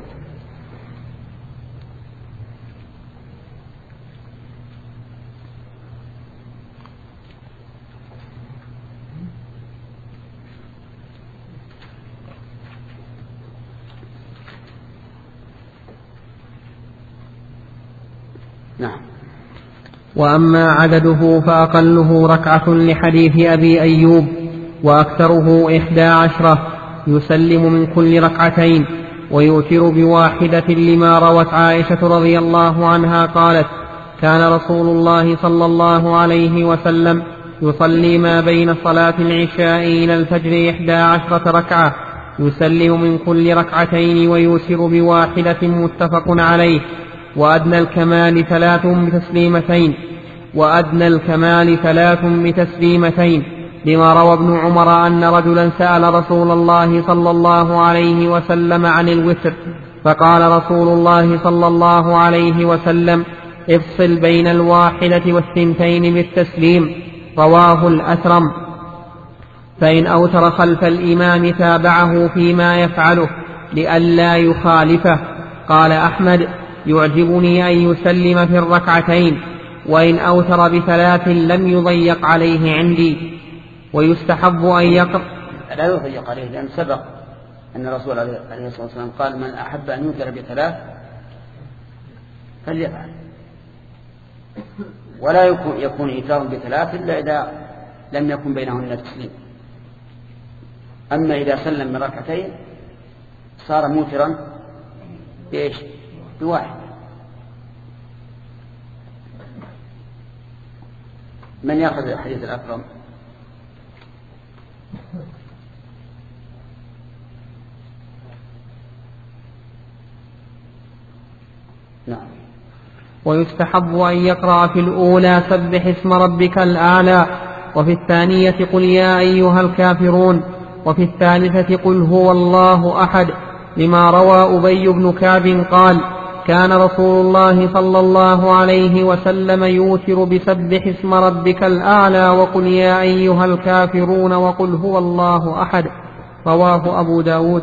نعم. وأما عدده فأقله ركعة لحديث أبي أيوب، وأكثره إحدى عشرة، يسلم من كل ركعتين، ويوتر بواحدة لما روت عائشة رضي الله عنها قالت: كان رسول الله صلى الله عليه وسلم يصلي ما بين صلاة العشاء إلى الفجر إحدى عشرة ركعة، يسلم من كل ركعتين ويوتر بواحدة، متفق عليه. وأدنى الكمال ثلاث بتسليمتين وأدنى الكمال ثلاث بتسليمتين لما روى ابن عمر أن رجلا سأل رسول الله صلى الله عليه وسلم عن الوتر، فقال رسول الله صلى الله عليه وسلم: افصل بين الواحدة والثنتين بالتسليم. رواه الأثرم. فإن أوتر خلف الإمام تابعه فيما يفعله لئلا يخالفه. قال أحمد: يعجبني أن يسلم في الركعتين، وإن أوتر بثلاث لم يضيق عليه عندي. ويستحب أن يقرأ. لا يضيق عليه، لأن سبق أن الرسول عليه الصلاة والسلام قال: من أحب أن يوتر بثلاث فليفعل. ولا يكون, يكون إيتار بثلاث إلا إذا لم يكن بينهن تسليم. أما إذا سلم من ركعتين صار موترا بإيش؟ بواحد. من يأخذ الحديث الأكرم؟ نعم. ويستحب أن يقرأ في الأولى سبح اسم ربك الأعلى، وفي الثانية قل يا أيها الكافرون، وفي الثالثة قل هو الله أحد، لما روى أبي بن كعب قال: كان رسول الله صلى الله عليه وسلم يوتر بسبح اسم ربك الأعلى وقل يا أيها الكافرون وقل هو الله أحد. رواه أبو داود.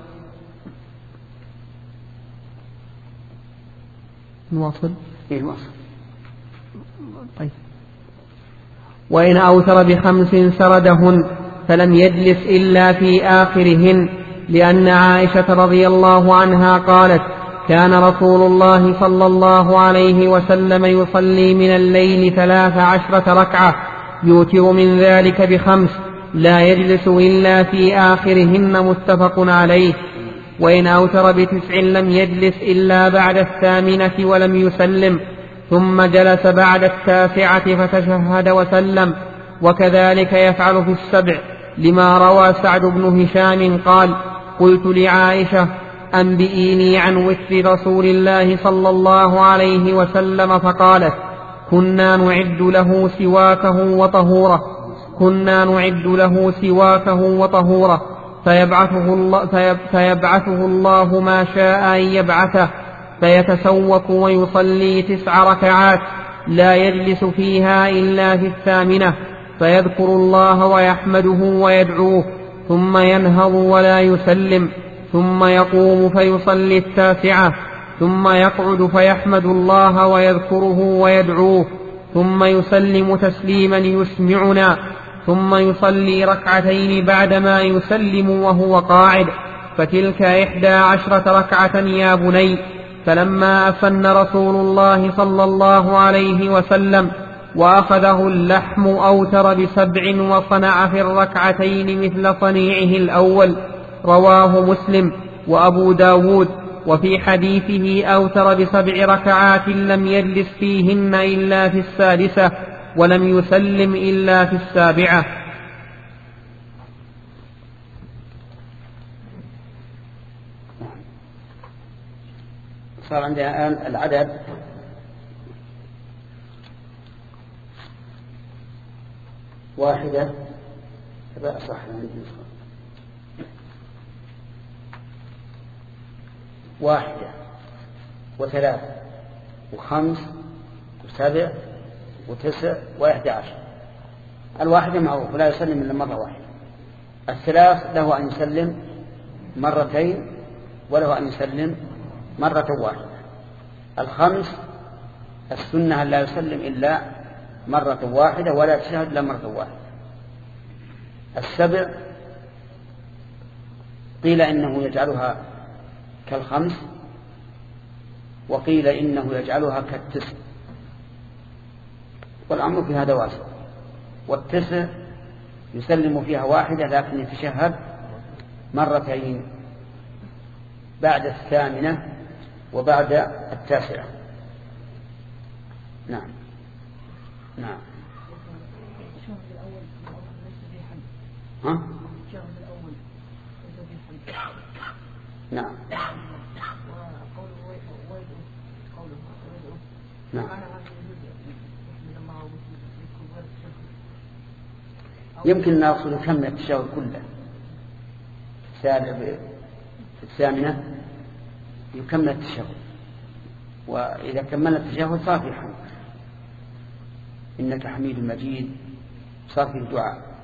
نواصل. إيه نواصل. طيب. وإن أوتر بخمس سردهن فلم يجلس إلا في آخرهن، لأن عائشة رضي الله عنها قالت: كان رسول الله صلى الله عليه وسلم يصلي من الليل ثلاث عشرة ركعة، يوتر من ذلك بخمس، لا يجلس إلا في آخرهن، متفق عليه. وإن أوتر بتسع لم يجلس إلا بعد الثامنة ولم يسلم، ثم جلس بعد التاسعة فتشهد وسلم، وكذلك يفعل في السبع، لما روى سعد بن هشام قال: قلت لعائشة: أنبئيني عن وتر رسول الله صلى الله عليه وسلم، فقالت: كنا نعد له سواكه وطهوره كنا نعد له سواكه وطهوره فيبعثه الله, فيب فيبعثه الله ما شاء أن يبعثه، فيتسوك ويصلي تسع ركعات لا يجلس فيها إلا في الثامنة، فيذكر الله ويحمده ويدعوه، ثم ينهض ولا يسلم، ثم يقوم فيصلي التاسعة، ثم يقعد فيحمد الله ويذكره ويدعوه، ثم يسلم تسليما يسمعنا، ثم يصلي ركعتين بعدما يسلم وهو قاعد، فتلك إحدى عشرة ركعة يا بني. فلما أفن رسول الله صلى الله عليه وسلم وأخذه اللحم أوتر بسبع وصنع في الركعتين مثل صنيعه الأول. رواه مسلم وأبو داود. وفي حديثه أوتر بسبع ركعات لم يجلس فيهن إلا في السادسة ولم يسلم إلا في السابعة. صار عندنا الآن العدد واحدة صح واحدة وثلاث وخمس وسبع وتسع وإحدى عشر. الواحدة معروف لا يسلم إلا مرة واحدة. الثلاث له أن يسلم مرتين وله أن يسلم مرة واحدة. الخمس السنة أن لا يسلم إلا مرة واحدة ولا تشهد إلا مرة واحدة. السبع قيل إنه يجعلها كالخمس وقيل إنه يجعلها كالتسع، والأمر في هذا واسع. والتسع يسلم فيها واحدة لكن يتشهد مرتين بعد الثامنة وبعد التاسعة. نعم نعم ها؟ نعم نعم يمكن نأخذ يكمل التشهد كله في الثامنة يكمل التشهد، وإذا كمل التشهد صار في حمد إنك حميد مجيد صار في الدعاء.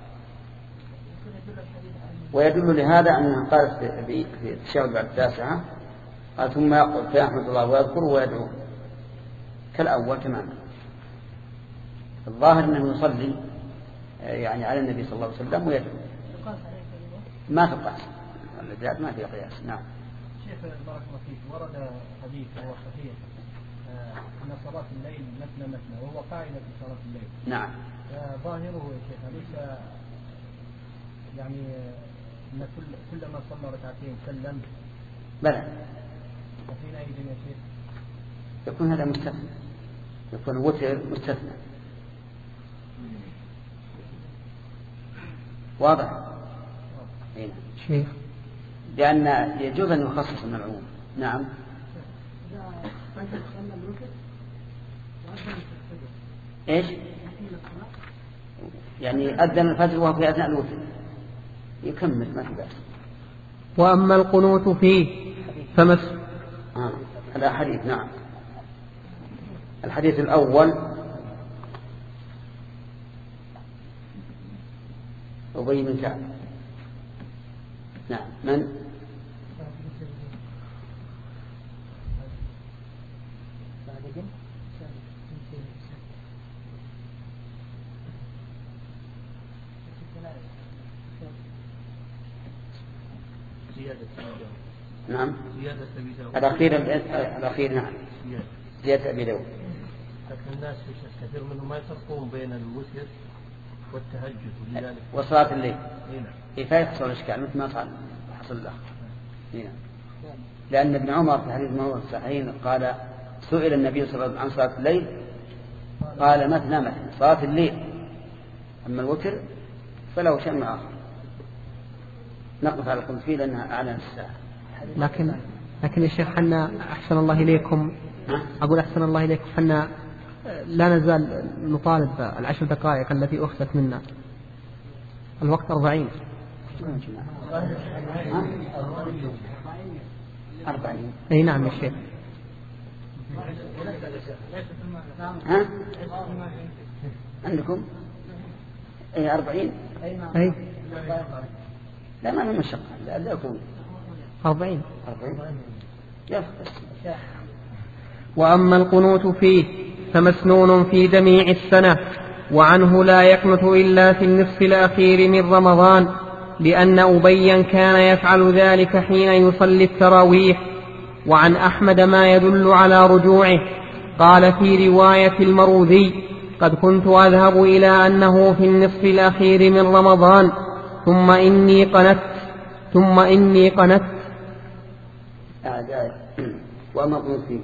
ويدل لهذا أنها قالت في التشهد بعد التاسعة قال ثم يقول فيحمد الله ويذكر ويدعو كالأول تماما. الظاهر أنه يصلي يعني على النبي صلى الله عليه وسلم ويدعو ما تقاس الزاد ما في قياس. نعم شيخ بارك الله فيك، ورد حديث وهو صحيح أن صلاة الليل مثنى مثنى وهو قاعدة في صلاة الليل. نعم ظاهره يا شيخ ليس يعني أن كل كلما صلى ركعتين سلم بلى وحينئذ يا شيخ يكون هذا مستثنى، يكون وتر مستثنى. واضح هنا شيخ لأن يجوز أن يخصص من العموم. نعم إيش يعني أذن الفجر وهو في أثناء الوتر يكمل ما في بأس. وأما القنوت فيه فمس آه. الحديث نعم الحديث الأول أبي بن كعب. نعم من نعم الأخير الأخير نعم زيادة أبي داود. لكن الناس كثير منهم ما يفرقون بين الوتر والتهجد ولذلك وصلاة الليل هنا إيه فيحصل الإشكال مثل ما صار حصل الأخ هنا. لأن ابن عمر في حديث ابن عمر الصحيحين قال سئل النبي صلى الله عليه وسلم عن صلاة الليل قال مثنى مثنى صلاة الليل، أما الوتر فله شأن آخر نقف على القنوت فيه لأنها أعلى الساعة. لكن لكن يا شيخ حنا أحسن الله إليكم أقول أحسن الله إليكم حنا لا نزال نطالب العشر دقائق التي أخذت منا. الوقت أربعين أربعين أي نعم يا شيخ. ها عندكم أي أربعين أي لا ما هي مشقة لا لا يكون أربعين أربعين يفقس. وأما القنوت فيه فمسنون في جميع السنة وعنه لا يقنت إلا في النصف الأخير من رمضان لأن أبيا كان يفعل ذلك حين يصلي التراويح. وعن أحمد ما يدل على رجوعه. قال في رواية المروذي: قد كنت أذهب إلى أنه في النصف الأخير من رمضان ثم إني قنت ثم إني قنت وأما القنوت فيه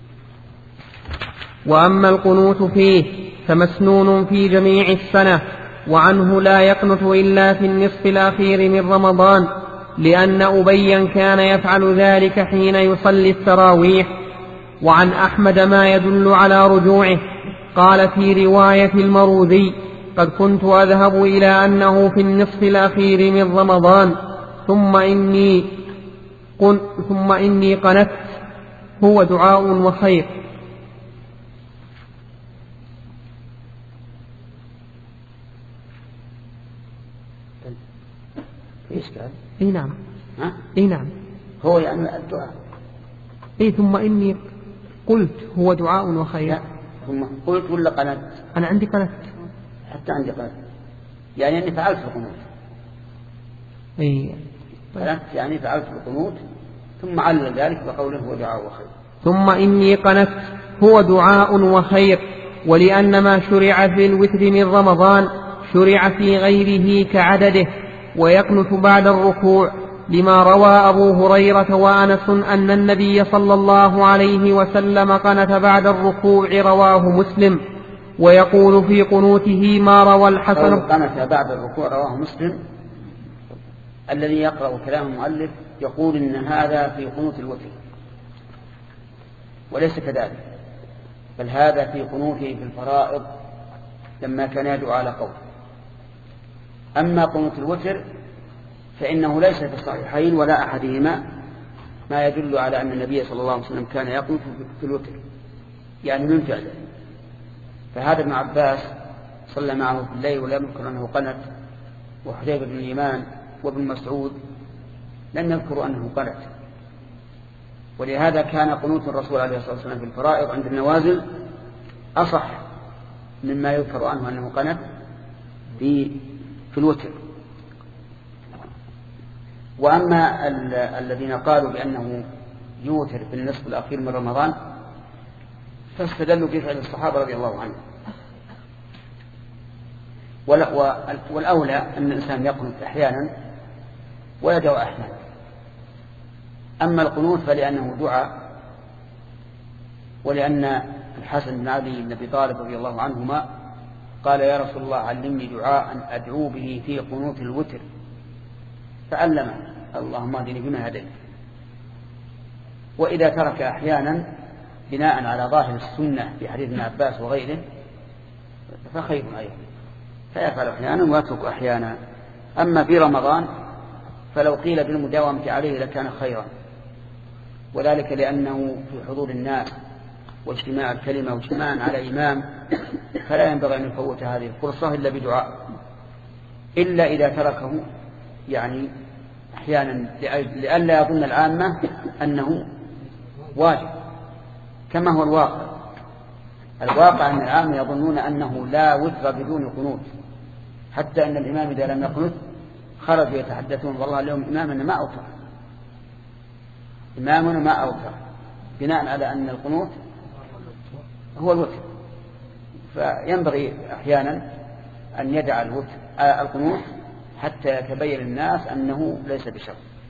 وأما القنوت فيه فمسنون في جميع السنة. وعنه لا يقنت إلا في النصف الأخير من رمضان لأن أبيا كان يفعل ذلك حين يصلي التراويح. وعن أحمد ما يدل على رجوعه. قال في رواية المروذي: قد كنت أذهب إلى أنه في النصف الأخير من رمضان ثم إني قن ثم إني قنت هو دعاء وخير. ايش قال؟ اي نعم. ها؟ اي نعم. هو يعني الدعاء. اي ثم اني قلت هو دعاء وخير. لا ثم قلت ولا قنت؟ انا عندي قنت. حتى عندي قنت. يعني اني فعلت القنوت. اي قنت يعني فعلت القنوت ثم علل ذلك بقوله هو دعاء وخير. ثم اني قنت هو دعاء وخير. ولأن ما شرع في الوتر من رمضان شرع في غيره كعدده. ويقنت بعد الركوع لما روى أبو هريرة وأنس أن النبي صلى الله عليه وسلم قنت بعد الركوع رواه مسلم. ويقول في قنوته ما روى الحسن. قنت بعد الركوع رواه مسلم. الذي يقرأ كلام المؤلف يقول إن هذا في قنوت الوتر وليس كذلك، بل هذا في قنوته في الفرائض لما كان يدعو على قول. أما قنوت الوتر فإنه ليس في الصحيحين ولا أحدهما ما يدل على أن النبي صلى الله عليه وسلم كان يقنت في الوتر يعني من فعله. فهذا ابن عباس صلى معه في الليل ولم يذكر أنه قنت، وحذيفة بن اليمان وابن مسعود لم يذكروا أنه قنت. ولهذا كان قنوت الرسول عليه الصلاة والسلام في الفرائض عند النوازل أصح مما يذكر عنه أنه قنت في في الوتر. وأما الذين قالوا بأنه يوتر في النصف الأخير من رمضان فاستدلوا بفعل الصحابة رضي الله عنهم. والأولى أن الإنسان يقنت أحيانا ويدعو أحيانا. أما القنوت فلأنه دعاء، ولأن الحسن بن علي بن أبي طالب رضي الله عنهما قال: يا رسول الله علمني دعاء أدعو به في قنوت الوتر، فعلمه: اللهم اهدني فيما هديت. وإذا ترك أحيانا بناء على ظاهر السنة في حديث ابن عباس وغيره فخير أيضا، فيفعل أحيانا ويترك أحيانا. أما في رمضان فلو قيل بالمداومة عليه لكان خيرا، وذلك لأنه في حضور الناس واجتماع الكلمة واجتماع على إمام، فلا ينبغي أن يفوت هذه الفرصة إلا بدعاء، إلا إذا تركه يعني أحيانا لئلا يظن العامة أنه واجب كما هو الواقع. الواقع أن العامة يظنون أنه لا وتر بدون قنوت، حتى أن الإمام إذا لم يقنت خرجوا يتحدثون: والله اليوم إمامنا ما أوتر إمامنا ما أوتر بناء على أن القنوت هو الوتر. فينبغي أحيانا أن يدع الوتر القنوت حتى يتبين الناس أنه ليس بشر.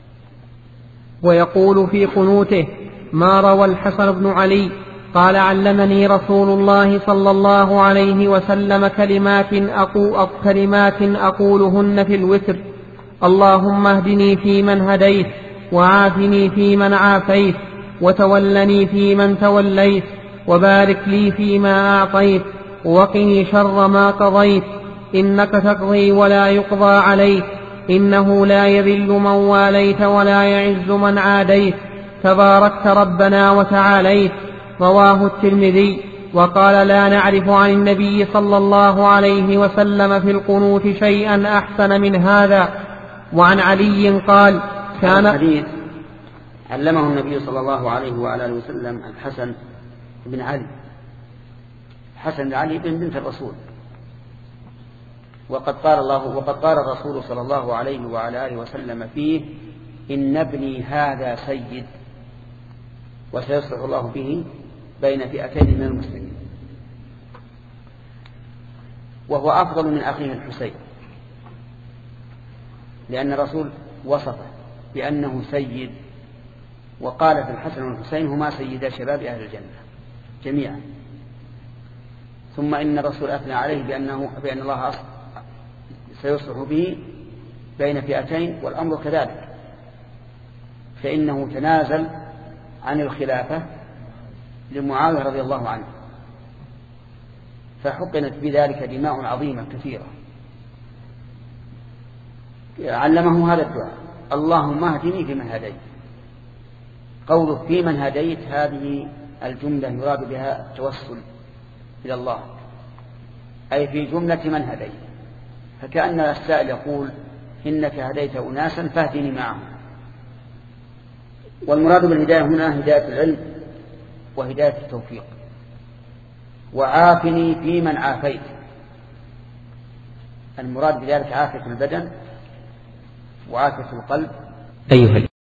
ويقول في قنوته ما روى الحسن بن علي قال: علمني رسول الله صلى الله عليه وسلم كلمات أقول كلمات أقولهن في الوتر: اللهم اهدني فيمن هديت، وعافني فيمن عافيت، وتولني فيمن توليت، وبارك لي فيما أعطيت، وقني شر ما قضيت، إنك تقضي ولا يقضى عليك، إنه لا يذل من واليت ولا يعز من عاديت، تباركت ربنا وتعاليت. رواه الترمذي. وقال: لا نعرف عن النبي صلى الله عليه وسلم في القنوت شيئا أحسن من هذا. وعن علي قال: كان الحديث علمه النبي صلى الله عليه وعلى آله وسلم الحسن بن علي، حسن بن علي بن بنت الرسول وقد قال الله وقد قال الرسول صلى الله عليه وعلى آله وسلم فيه: إن ابني هذا سيد وسيصلح الله به بين فئتين من المسلمين. وهو أفضل من أخيه الحسين، لأن الرسول وصفه بأنه سيد، وقال في الحسن والحسين: هما سيدا شباب أهل الجنة جميعا. ثم إن الرسول أثنى عليه بأنه بأن الله سيصلح به بين فئتين، والأمر كذلك، فإنه تنازل عن الخلافة لمعاوية رضي الله عنه، فحقنت بذلك دماء عظيمة كثيرة. علمه هذا الدعاء: اللهم اهدني فيمن هديت. قوله فيمن هديت هذه الجملة يراد بها التوسل إلى الله، أي في جملة من هديت، فكأن السائل يقول: إنك هديت أناسا فاهدني معهم. والمراد بالهداية هنا هداية العلم وهداية التوفيق. وعافني فيمن عافيت، المراد بذلك عافية البدن وعافية القلب. أيها